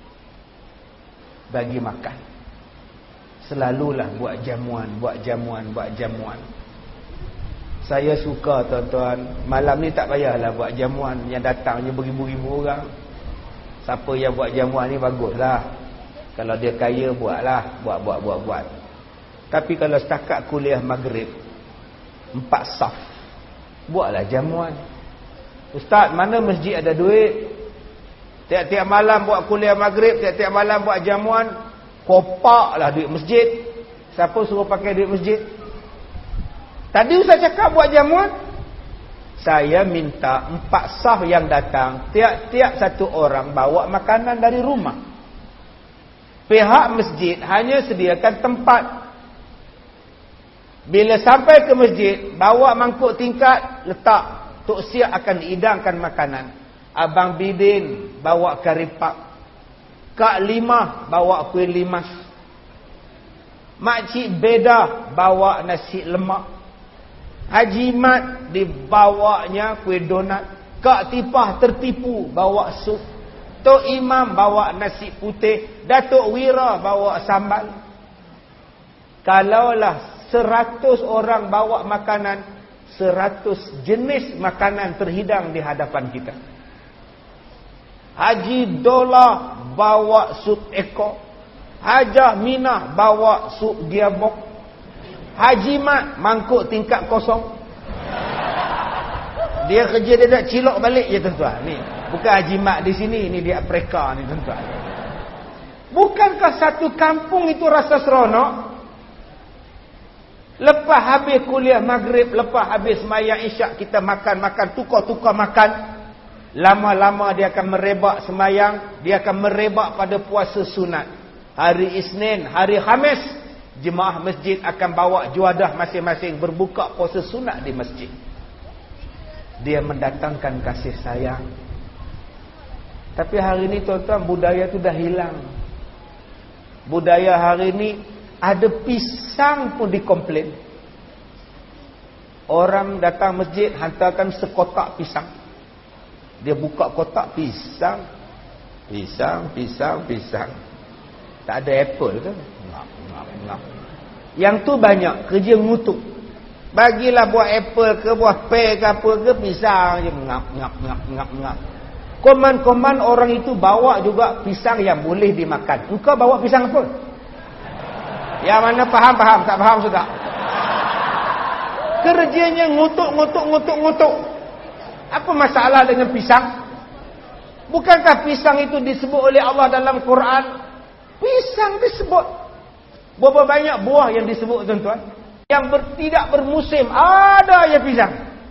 Bagi makan. Selalulah buat jamuan, buat jamuan, buat jamuan. Saya suka tuan-tuan, malam ni tak payahlah buat jamuan, yang datangnya beribu-ribu orang. Siapa yang buat jamuan ni baguslah. Kalau dia kaya buatlah, buat buat buat buat. Tapi kalau setakat kuliah maghrib empat saf, buatlah jamuan. Ustaz, mana masjid ada duit? Tiap-tiap malam buat kuliah maghrib, tiap-tiap malam buat jamuan, kopaklah duit masjid. Siapa suruh pakai duit masjid? Tadi Ustaz cakap buat jamuan. Saya minta empat saf yang datang, tiap-tiap satu orang bawa makanan dari rumah. Pihak masjid hanya sediakan tempat. Bila sampai ke masjid, bawa mangkuk tingkat, letak. Tok Siap akan dihidangkan makanan. Abang Bidin bawa karipak. Kak Limah bawa kuih limas. Makcik Beda bawa nasi lemak. Haji Mat dibawanya kuih donat. Kak Tipah tertipu bawa sup. Tok Imam bawa nasi putih. Datuk Wira bawa sambal. Kalaulah seratus orang bawa makanan, seratus jenis makanan terhidang di hadapan kita. Haji Dola bawa sup ekor. Hajah Minah bawa sup diabok. Haji Mat mangkuk tingkat kosong. Dia kerja dia nak cilok balik je tuan-tuan. Ni bukan Haji Mat di sini, ni dia Aprika ni tuan-tuan. Bukankah satu kampung itu rasa seronok? Lepas habis kuliah maghrib, lepas habis sembahyang isyak, kita makan-makan, tukar-tukar makan. Lama-lama dia akan merebak sembahyang, dia akan merebak pada puasa sunat. Hari Isnin, hari Khamis, jemaah masjid akan bawa juadah masing-masing berbuka puasa sunat di masjid. Dia mendatangkan kasih sayang. Tapi hari ini tuan-tuan, budaya itu dah hilang. Budaya hari ini, ada pisang pun dikomplain. Orang datang masjid, hantarkan sekotak pisang. Dia buka kotak pisang. Pisang, pisang, pisang. Tak ada apple ke? Ngap, ngap, ngap. Yang tu banyak kerja ngutuk. Bagilah buah apple ke, buah pear ke apa ke, pisang je ngap, ngap, ngap, ngap, ngap. Koman-koman orang itu bawa juga pisang yang boleh dimakan. Engkau bawa pisang apa? Yang mana faham-faham, tak faham sudah. Kerjanya ngutuk, ngutuk, ngutuk, ngutuk. Apa masalah dengan pisang? Bukankah pisang itu disebut oleh Allah dalam Quran? Pisang disebut. Berapa banyak buah yang disebut, tuan-tuan? Yang ber, tidak bermusim, ada je pisang.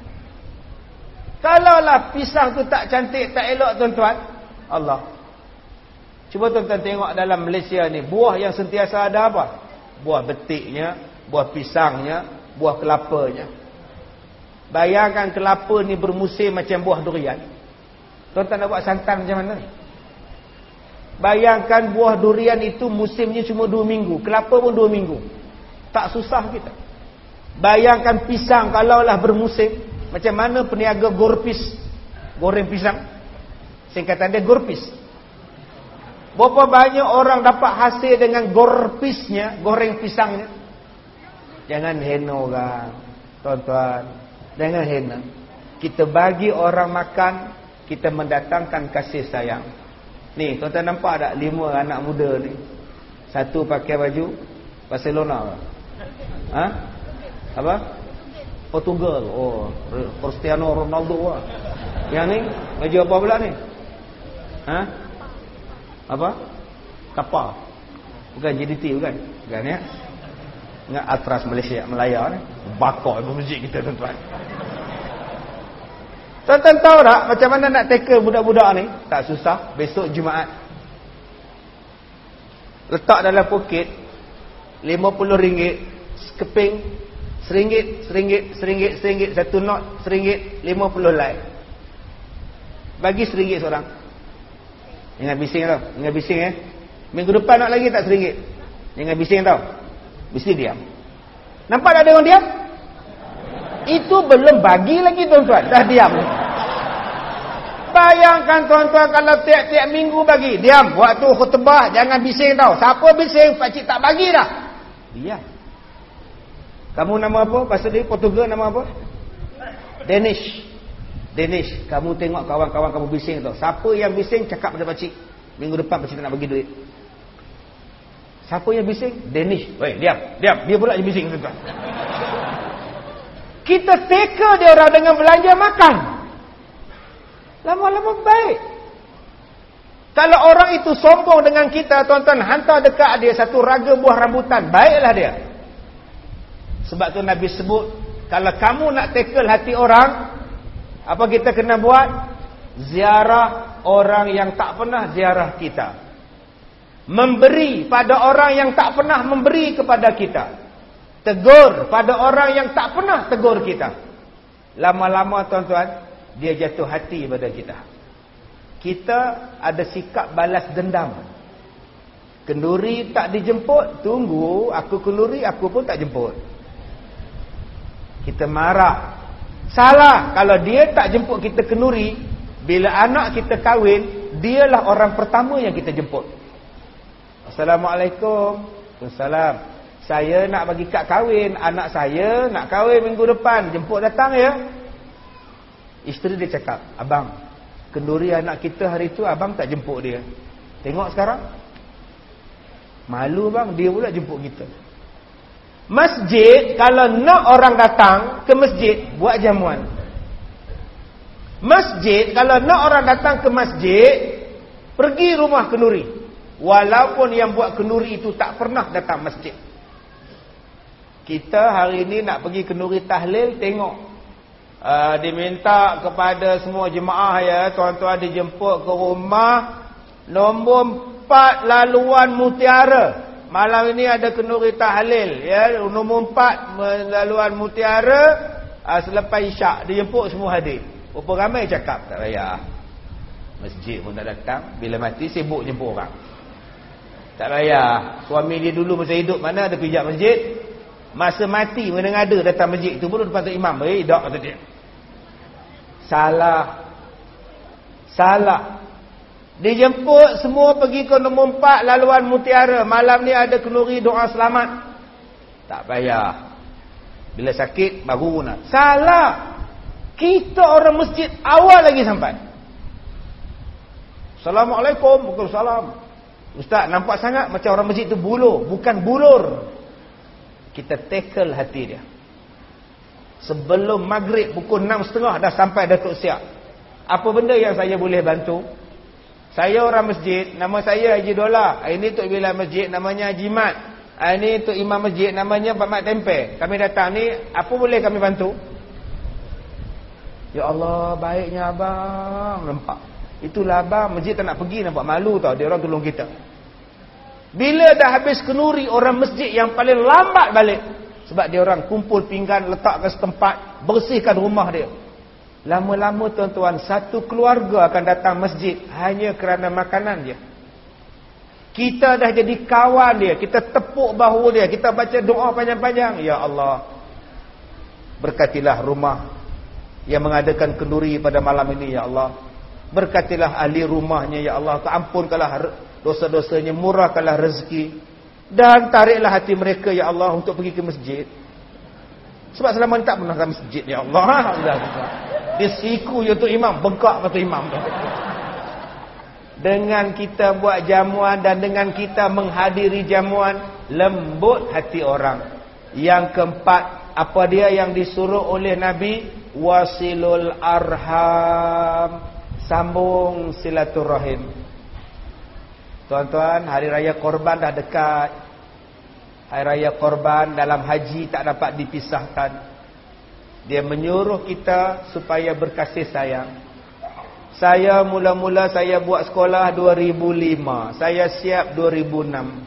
Kalaulah pisang tu tak cantik, tak elok, tuan-tuan, Allah. Cuba tuan-tuan tengok dalam Malaysia ni, buah yang sentiasa ada apa? Buah betiknya, buah pisangnya, buah kelapanya. Bayangkan kelapa ni bermusim macam buah durian. Tuan-tuan nak buat santan macam mana? Bayangkan buah durian itu musimnya cuma dua minggu. Kelapa pun dua minggu. Tak susah kita. Bayangkan pisang kalaulah bermusim. Macam mana peniaga gorpis goreng pisang? Singkatan dia gorpis. Berapa banyak orang dapat hasil dengan gorpisnya, goreng pisangnya? Jangan hina orang, tuan-tuan. Jangan hina. Kita bagi orang makan, kita mendatangkan kasih sayang. Ni, tuan-tuan nampak tak lima anak muda ni? Satu pakai baju Barcelona. Ha? Apa? Portugal. Oh, Cristiano Ronaldo lah. Yang ni, baju apa pula ni? Ha? Apa? Kapal. Bukan J D T, bukan? Bukan ya? Ingat Atras Malaysia, Melaya ni. Bakar di masjid kita, tuan-tuan. Tuan-tuan tahu tak macam mana nak tackle budak-budak ni? Tak susah. Besok Jumaat, letak dalam poket lima puluh ringgit sekeping, seringgit, seringgit, seringgit, seringgit, satu not, seringgit, lima puluh lay. Bagi seringgit seorang. Jangan bising tau. Jangan bising eh. Minggu depan nak lagi tak seringgit. Jangan bising tau. Mesti diam. Nampak tak ada orang diam? Itu belum bagi lagi, tuan-tuan. Dah diam. Bayangkan, tuan-tuan, kalau tiap-tiap minggu bagi. Diam. Waktu khutbah jangan bising tau. Siapa bising, pakcik tak bagi dah. Diam. Kamu nama apa? Bahasa dia Portugal nama apa? Danish. Danish. Kamu tengok kawan-kawan kamu bising tau. Siapa yang bising, cakap pada pakcik. Minggu depan pakcik tak nak bagi duit. Siapa yang bising? Danish. Weh, diam. Diam. Dia pula je bising, tuan-tuan. Kita teka dia orang dengan belanja makan. Lama-lama baik. Kalau orang itu sombong dengan kita, tuan-tuan, hantar dekat dia satu raga buah rambutan. Baiklah dia. Sebab tu Nabi sebut, kalau kamu nak tackle hati orang, apa kita kena buat? Ziarah orang yang tak pernah ziarah kita. Memberi pada orang yang tak pernah memberi kepada kita. Tegur pada orang yang tak pernah tegur kita. Lama-lama, tuan-tuan, dia jatuh hati pada kita. Kita ada sikap balas dendam. Kenduri tak dijemput, tunggu aku kenduri, aku pun tak jemput. Kita marah. Salah kalau dia tak jemput kita kenduri. Bila anak kita kahwin, dialah orang pertama yang kita jemput. Assalamualaikum. Waalaikumsalam. Saya nak bagi kad kahwin. Anak saya nak kahwin minggu depan. Jemput datang ya. Isteri dia cakap, abang, kenduri anak kita hari tu abang tak jemput dia. Tengok sekarang. Malu bang, dia pula jemput kita. Masjid, kalau nak orang datang ke masjid, buat jamuan. Masjid, kalau nak orang datang ke masjid, pergi rumah kenduri. Walaupun yang buat kenduri itu tak pernah datang masjid. Kita hari ini nak pergi kenduri tahlil, tengok. Uh, diminta kepada semua jemaah ya, tuan-tuan dijemput ke rumah nombor empat laluan Mutiara. Malam ini ada kenduri tahlil ya, nombor empat laluan Mutiara. Uh, selepas isyak dijemput semua hadir. Berapa ramai cakap? Tak payah. Masjid pun tak datang. Bila mati sibuk jemput orang. Tak payah. Suami dia dulu masa hidup mana ada pijak masjid. Masa mati mana ada datang masjid itu pun depan tu imam. Eh, dak kata dia. Salah. Salah. Dijemput semua pergi ke nombor empat laluan Mutiara. Malam ni ada kenduri doa selamat. Tak payah. Bila sakit baru nak. Salah. Kita orang masjid awal lagi sampai. Assalamualaikum. Waalaikumsalam. Ustaz nampak sangat macam orang masjid tu bulur. Bukan bulur. Kita tackle hati dia. Sebelum maghrib pukul enam tiga puluh dah sampai Datuk Siap. Apa benda yang saya boleh bantu? Saya orang masjid, nama saya Haji Dola. Ini Tok Bila Masjid, namanya Haji Mat. Ini Tok Imam Masjid, namanya Pak Mat Tempe. Kami datang ni, apa boleh kami bantu? Ya Allah, baiknya abang. Nampak? Itulah abang, masjid tak nak pergi, nampak malu tau. Dia orang tolong kita. Bila dah habis kenduri, orang masjid yang paling lambat balik. Sebab dia orang kumpul pinggan, letakkan setempat, bersihkan rumah dia. Lama-lama tuan-tuan, satu keluarga akan datang masjid hanya kerana makanan dia. Kita dah jadi kawan dia, kita tepuk bahu dia, kita baca doa panjang-panjang. Ya Allah, berkatilah rumah yang mengadakan kenduri pada malam ini, Ya Allah. Berkatilah ahli rumahnya, Ya Allah. Keampunkanlah dosa-dosanya, murahkanlah rezeki. Dan tariklah hati mereka, Ya Allah, untuk pergi ke masjid. Sebab selama ni tak pernah ke masjid, Ya Allah. Allah. Dia siku je tu imam, bengkak kata imam tu. Dengan kita buat jamuan dan dengan kita menghadiri jamuan, lembut hati orang. Yang keempat, apa dia yang disuruh oleh Nabi? Wasilul arham, sambung silaturahim. Tuan-tuan, hari raya korban dah dekat. Hari raya korban dalam haji tak dapat dipisahkan. Dia menyuruh kita supaya berkasih sayang. Saya mula-mula saya buat sekolah dua ribu lima. Saya siap dua ribu enam.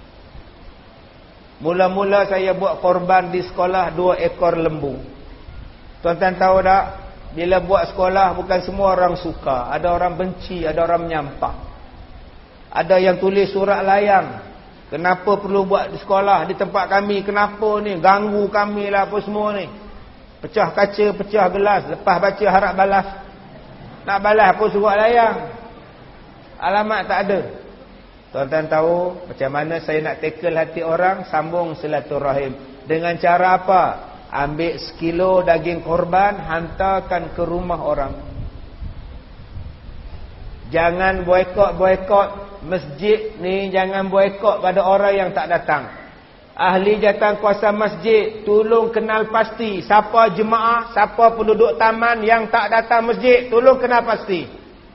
Mula-mula saya buat korban di sekolah dua ekor lembu. Tuan-tuan tahu tak? Bila buat sekolah bukan semua orang suka. Ada orang benci, ada orang menyampah. Ada yang tulis surat layang. Kenapa perlu buat di sekolah di tempat kami? Kenapa ni? Ganggu kami lah apa semua ni. Pecah kaca, pecah gelas. Lepas baca harap balas. Nak balas apa surat layang? Alamat tak ada. Tuan-tuan tahu macam mana saya nak tackle hati orang? Sambung silaturahim. Dengan cara apa? Ambil sekilo daging korban, hantarkan ke rumah orang. Jangan boykot-boykot masjid ni. Jangan boykot pada orang yang tak datang. Ahli jawatan kuasa masjid, tolong kenal pasti siapa jemaah, siapa penduduk taman yang tak datang masjid, tolong kenal pasti.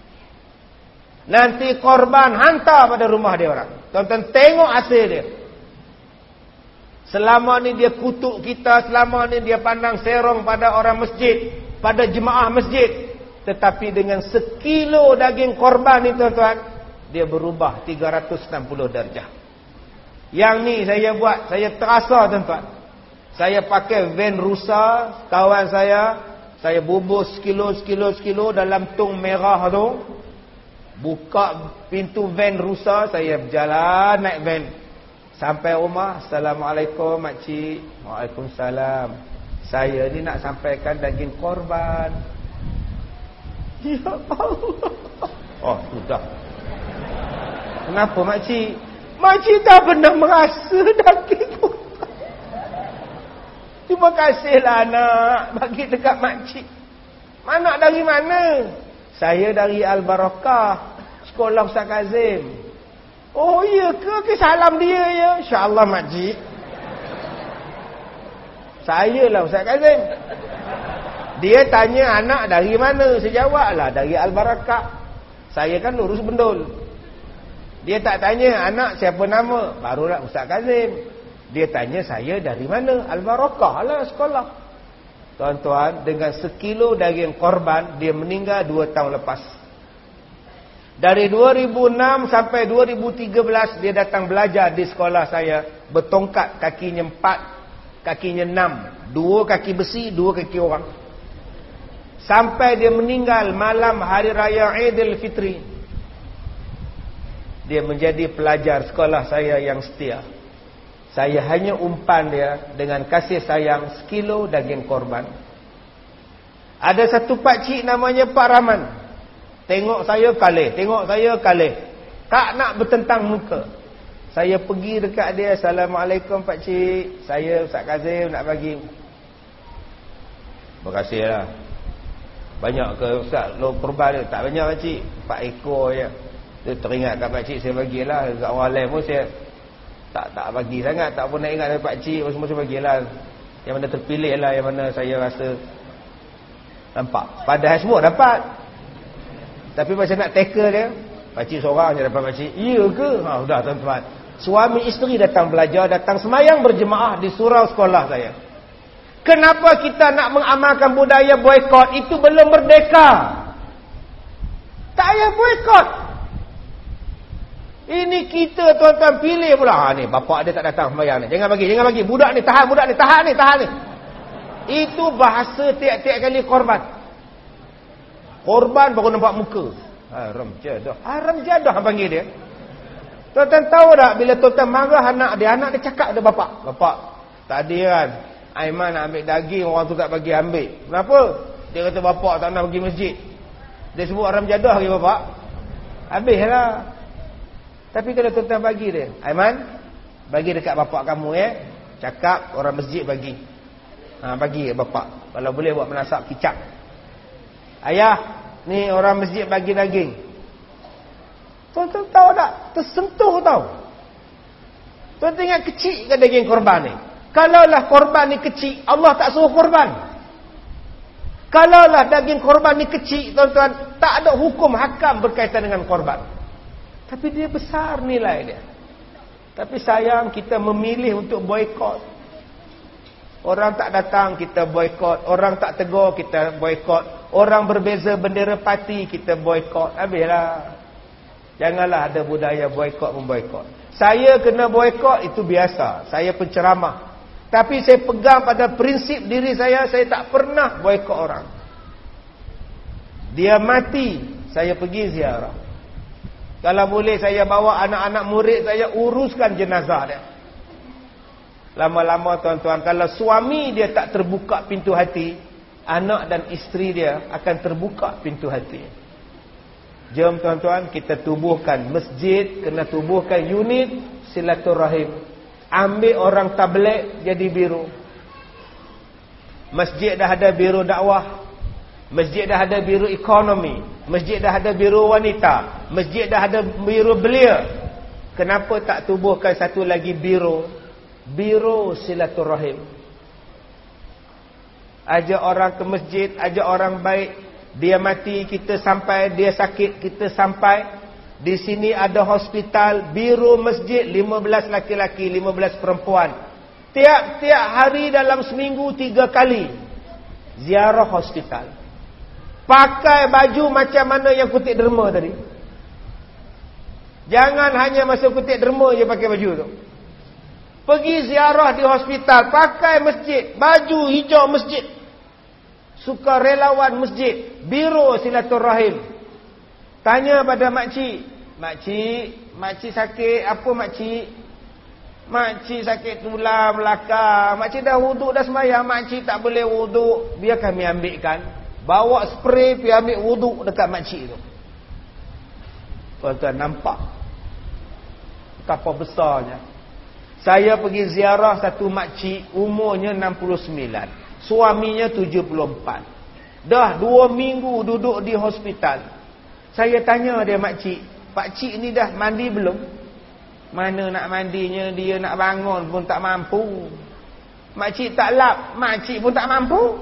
Nanti korban hantar pada rumah dia orang. Tuan-tuan tengok hasil dia. Selama ni dia kutuk kita, selama ni dia pandang serong pada orang masjid, pada jemaah masjid. Tetapi dengan sekilo daging korban ni tuan-tuan, dia berubah tiga ratus enam puluh darjah. Yang ni saya buat, saya terasa tuan-tuan. Saya pakai van rusa, kawan saya, saya bubur sekilo, sekilo, sekilo dalam tong merah tu. Buka pintu van rusa, saya berjalan naik van. Sampai rumah, Assalamualaikum makcik. Waalaikumsalam. Saya ni nak sampaikan daging korban. Ya Allah. Oh, sudah. Kenapa makcik? Makcik tak pernah merasa daging korban. Terima kasihlah anak bagi dekat makcik. Anak dari mana? Saya dari Al-Barakah, sekolah Ustaz Kazim. Oh iya ke? Okay, salam dia ya. InsyaAllah makcik. Saya lah Ustaz Kazim. Dia tanya anak dari mana? Saya jawab lah dari Al-Barakah. Saya kan lurus Bendul. Dia tak tanya anak siapa nama, barulah Ustaz Kazim. Dia tanya saya dari mana? Al-Barakah lah sekolah. Tuan-tuan, dengan sekilo daging korban, dia meninggal dua tahun lepas. Dari dua ribu enam sampai dua ribu tiga belas, dia datang belajar di sekolah saya. Bertongkat, kakinya empat, kakinya enam. Dua kaki besi, dua kaki orang. Sampai dia meninggal malam hari raya Aidilfitri. Dia menjadi pelajar sekolah saya yang setia. Saya hanya umpan dia dengan kasih sayang sekilo daging korban. Ada satu pakcik namanya Pak Rahman. Tengok saya kalah, tengok saya kalah. Tak nak bertentang muka. Saya pergi dekat dia, Assalamualaikum Pak Cik, saya Ustaz Kazim nak bagi. Terima kasihlah. Banyak ke Ustaz lo korban dia? Tak banyak Pak Cik, empat ekor je. Dia teringat kat Pak Cik, saya bagilah. Dekat orang lain pun saya tak tak bagi sangat, tak pun nak ingat dari Pak Cik, semua saya bagilah. Yang mana terpilih lah, yang mana saya rasa nampak. Padahal semua dapat. Tapi macam nak tackle dia, Pak Cik seorang je dapat Pak Cik. Iya ke? Ha, sudah tuan-tuan. Suami isteri datang belajar, datang semayang berjemaah di surau sekolah saya. Kenapa kita nak mengamalkan budaya boikot? Itu belum merdeka. Tak payah boikot. Ini kita tuan-tuan pilih pula. Ha, ni bapak dia tak datang semayang ni. Jangan bagi, jangan bagi. Budak ni tahan, budak ni tahan ni, tahan ni. Itu bahasa tiap-tiap kali korban. Korban baru nampak muka. Haram jadah. Haram jadah panggil dia. Tuan-tuan tahu tak bila tuan-tuan marah anak dia, anak dia cakap dia bapak. Bapak, tadi kan Aiman nak ambil daging, orang tu tak bagi ambil. Kenapa? Dia kata bapak tak nak pergi masjid. Dia sebut haram jadah lagi bapak. Habislah. Tapi kalau tuan-tuan bagi dia, Aiman, bagi dekat bapak kamu ya. Cakap orang masjid bagi. Ha, bagi bapak. Kalau boleh buat menasab kicap. Ayah, ni orang masjid bagi daging. Tuan-tuan tahu tak? Tersentuh tahu. Tuan-tuan ingat kecil ke daging korban ni? Kalaulah korban ni kecil, Allah tak suruh korban. Kalaulah daging korban ni kecil, tuan-tuan, tak ada hukum hakam berkaitan dengan korban. Tapi dia besar nilai dia. Tapi sayang kita memilih untuk boikot. Orang tak datang, kita boikot. Orang tak tegur, kita boikot. Orang berbeza bendera parti, kita boikot. Habislah. Janganlah ada budaya boikot memboikot. Saya kena boikot, itu biasa. Saya penceramah. Tapi saya pegang pada prinsip diri saya, saya tak pernah boikot orang. Dia mati, saya pergi ziarah. Kalau boleh saya bawa anak-anak murid saya, uruskan jenazah dia. Lama-lama tuan-tuan, kalau suami dia tak terbuka pintu hati, anak dan isteri dia akan terbuka pintu hati. Jom tuan-tuan, kita tubuhkan masjid, kena tubuhkan unit silaturahim. Ambil orang tabligh jadi biro. Masjid dah ada biro dakwah. Masjid dah ada biro ekonomi. Masjid dah ada biro wanita. Masjid dah ada biro belia. Kenapa tak tubuhkan satu lagi biro? Biro silaturahim. Ajak orang ke masjid, ajak orang baik. Dia mati, kita sampai. Dia sakit, kita sampai. Di sini ada hospital, biro masjid, lima belas laki-laki, lima belas perempuan. Tiap-tiap hari dalam seminggu tiga kali ziarah hospital. Pakai baju macam mana yang kutip derma tadi. Jangan hanya masa kutip derma je pakai baju tu. Pergi ziarah di hospital, pakai masjid, baju hijau masjid. Sukarelawan masjid, biro silaturahim. Tanya pada makcik, makcik, makcik sakit apa makcik? Makcik sakit tulang belakang. Makcik dah wuduk dah sembahyang, makcik tak boleh wuduk. Biar kami ambilkan. Bawa spray pergi ambil wuduk dekat makcik tu. Tuan-tuan nampak betapa besarnya. Saya pergi ziarah satu makcik, umurnya enam puluh sembilan. Suaminya tujuh puluh empat. Dah dua minggu duduk di hospital. Saya tanya dia, makcik, pakcik ni dah mandi belum? Mana nak mandinya, dia nak bangun pun tak mampu. Makcik tak lap, makcik pun tak mampu.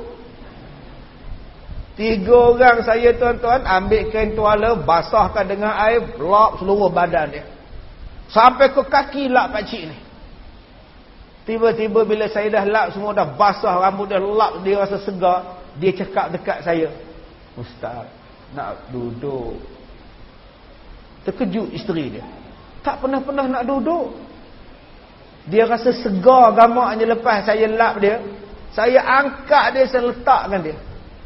Tiga orang saya tuan-tuan, ambil kain tuala, basahkan dengan air, lap seluruh badan dia. Sampai ke kaki lap pakcik ni. Tiba-tiba bila saya dah lap, semua dah basah, rambut dah lap, dia rasa segar. Dia cakap dekat saya, Ustaz, nak duduk. Terkejut isteri dia. Tak pernah-pernah nak duduk. Dia rasa segar gamaknya lepas saya lap dia. Saya angkat dia, saya letakkan dia.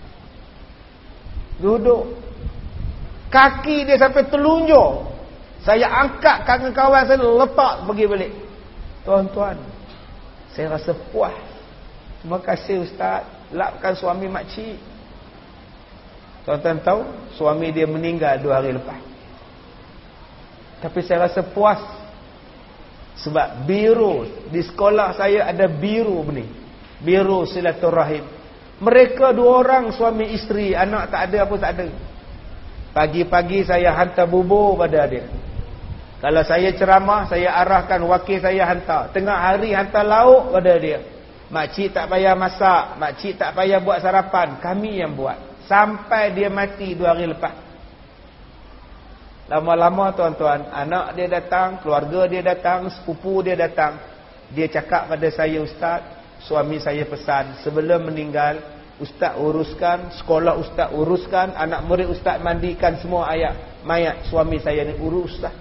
Duduk. Kaki dia sampai telunjuk. Saya angkat kawan-kawan saya, letak pergi balik. Tuan-tuan, saya rasa puas. Terima kasih Ustaz, lapkan suami makcik. Tuan-tuan tahu, suami dia meninggal dua hari lepas. Tapi saya rasa puas. Sebab biro, di sekolah saya ada biro ni. Biro silaturahim. Mereka dua orang, suami isteri, anak tak ada apa tak ada. Pagi-pagi saya hantar bubur pada dia. Kalau saya ceramah, saya arahkan wakil saya hantar. Tengah hari hantar lauk pada dia. Makcik tak payah masak, makcik tak payah buat sarapan, kami yang buat. Sampai dia mati dua hari lepas. Lama-lama tuan-tuan, anak dia datang, keluarga dia datang, sepupu dia datang. Dia cakap pada saya, Ustaz, suami saya pesan, sebelum meninggal, Ustaz uruskan, sekolah Ustaz uruskan, anak murid Ustaz mandikan semua ayat mayat suami saya ni, urus Ustaz.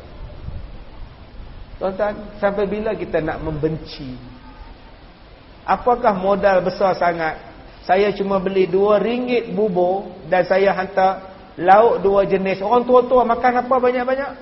Tuan-tuan, sampai bila kita nak membenci? Apakah modal besar sangat? Saya cuma beli dua ringgit bubur dan saya hantar lauk dua jenis. Orang tua-tua makan apa banyak-banyak?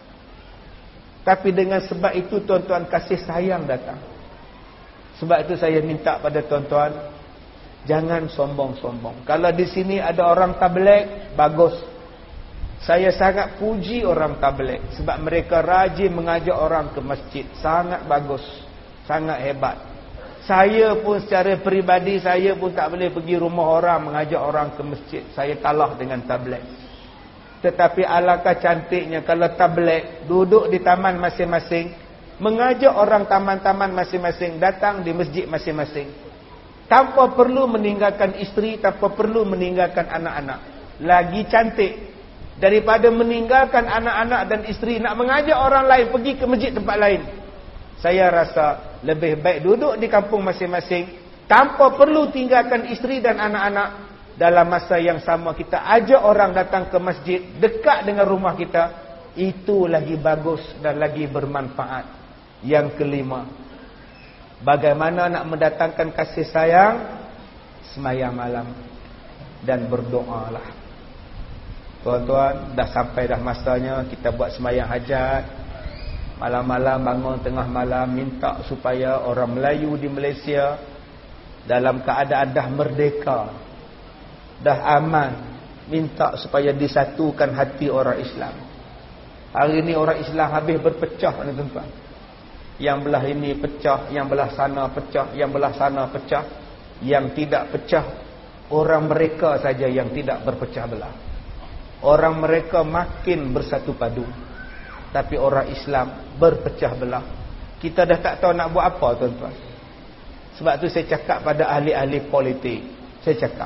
Tapi dengan sebab itu tuan-tuan, kasih sayang datang. Sebab itu saya minta pada tuan-tuan, jangan sombong-sombong. Kalau di sini ada orang tabligh, bagus. Saya sangat puji orang tabligh sebab mereka rajin mengajak orang ke masjid. Sangat bagus, sangat hebat. Saya pun secara peribadi, saya pun tak boleh pergi rumah orang mengajak orang ke masjid. Saya kalah dengan tabligh. Tetapi alangkah cantiknya kalau tabligh duduk di taman masing-masing, mengajak orang taman-taman masing-masing datang di masjid masing-masing, tanpa perlu meninggalkan isteri, tanpa perlu meninggalkan anak-anak. Lagi cantik daripada meninggalkan anak-anak dan isteri, nak mengajak orang lain pergi ke masjid tempat lain. Saya rasa lebih baik duduk di kampung masing-masing, tanpa perlu tinggalkan isteri dan anak-anak. Dalam masa yang sama kita ajak orang datang ke masjid dekat dengan rumah kita. Itu lagi bagus dan lagi bermanfaat. Yang kelima, bagaimana nak mendatangkan kasih sayang? Sembahyang malam dan berdoalah. Tuan-tuan, dah sampai dah masanya kita buat sembahyang hajat. Malam-malam bangun tengah malam, minta supaya orang Melayu di Malaysia dalam keadaan dah merdeka, dah aman, minta supaya disatukan hati orang Islam. Hari ini orang Islam habis berpecah ni tuan-tuan. Yang belah ini pecah, yang belah sana pecah, yang belah sana pecah. Yang tidak pecah, orang mereka saja yang tidak berpecah belah. Orang mereka makin bersatu padu, tapi orang Islam berpecah belah. Kita dah tak tahu nak buat apa tuan-tuan. Sebab tu saya cakap pada ahli-ahli politik, saya cakap,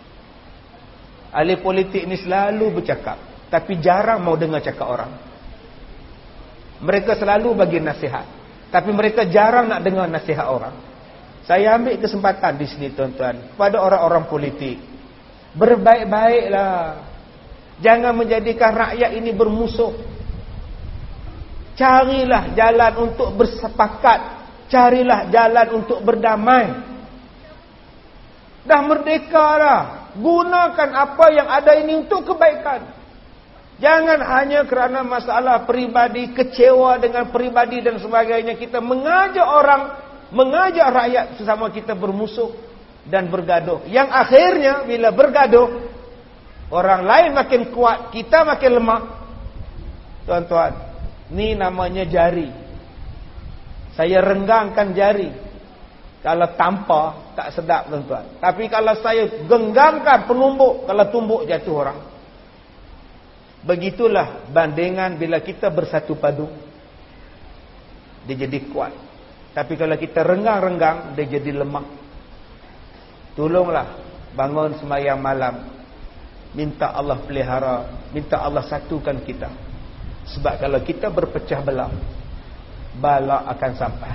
ahli politik ni selalu bercakap, tapi jarang mau dengar cakap orang. Mereka selalu bagi nasihat, tapi mereka jarang nak dengar nasihat orang. Saya ambil kesempatan di sini tuan-tuan, kepada orang-orang politik, berbaik-baiklah. Jangan menjadikan rakyat ini bermusuh. Carilah jalan untuk bersepakat, carilah jalan untuk berdamai. Dah merdeka dah, gunakan apa yang ada ini untuk kebaikan. Jangan hanya kerana masalah peribadi, kecewa dengan peribadi dan sebagainya, kita mengajak orang, mengajak rakyat sesama kita bermusuh dan bergaduh. Yang akhirnya bila bergaduh, orang lain makin kuat, kita makin lemah. Tuan-tuan, ni namanya jari. Saya renggangkan jari. Kalau tampar tak sedap tuan-tuan. Tapi kalau saya genggamkan penumbuk, kalau tumbuk jatuh orang. Begitulah bandingan bila kita bersatu padu, dia jadi kuat. Tapi kalau kita renggang-renggang, dia jadi lemah. Tolonglah bangun sembahyang malam, minta Allah pelihara, minta Allah satukan kita. Sebab kalau kita berpecah belah, bala akan sampai.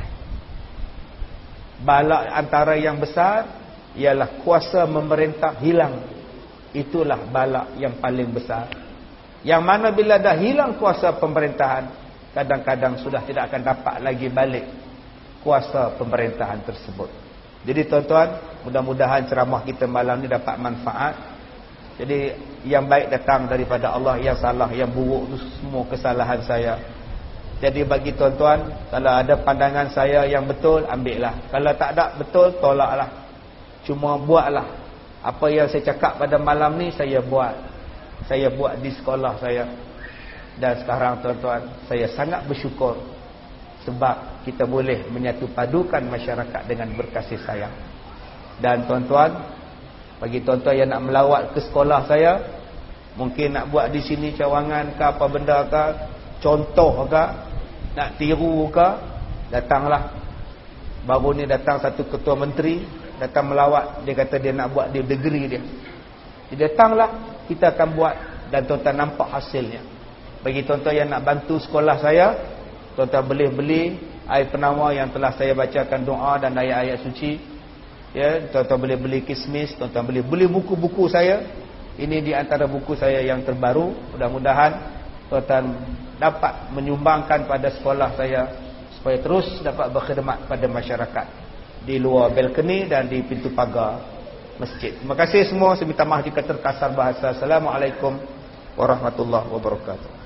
Bala antara yang besar ialah kuasa memerintah hilang. Itulah bala yang paling besar. Yang mana bila dah hilang kuasa pemerintahan, kadang-kadang sudah tidak akan dapat lagi balik kuasa pemerintahan tersebut. Jadi tuan-tuan, mudah-mudahan ceramah kita malam ni dapat manfaat. Jadi yang baik datang daripada Allah, yang salah, yang buruk itu semua kesalahan saya. Jadi bagi tuan-tuan, kalau ada pandangan saya yang betul, ambillah. Kalau tak ada betul, tolaklah. Cuma buatlah. Apa yang saya cakap pada malam ni, saya buat. saya buat di sekolah saya. Dan sekarang tuan-tuan, saya sangat bersyukur sebab kita boleh menyatu padukan masyarakat dengan berkasih sayang. Dan tuan-tuan, bagi tuan-tuan yang nak melawat ke sekolah saya, mungkin nak buat di sini cawangan ke apa benda ke, contoh ke, nak tiru ke, datanglah. Baru ni datang satu ketua menteri, datang melawat, dia kata dia nak buat dia degree dia. Dia datanglah, kita akan buat dan tuan-tuan nampak hasilnya. Bagi tuan-tuan yang nak bantu sekolah saya, tuan-tuan boleh beli air penawar yang telah saya bacakan doa dan ayat-ayat suci. Ya, tuan-tuan boleh beli kismis, tuan-tuan boleh beli buku-buku saya. Ini di antara buku saya yang terbaru. Mudah-mudahan tuan-tuan dapat menyumbangkan pada sekolah saya supaya terus dapat berkhidmat pada masyarakat di luar balkoni dan di pintu pagar masjid. Terima kasih semua. Saya minta maaf jika terkasar bahasa. Assalamualaikum warahmatullahi wabarakatuh.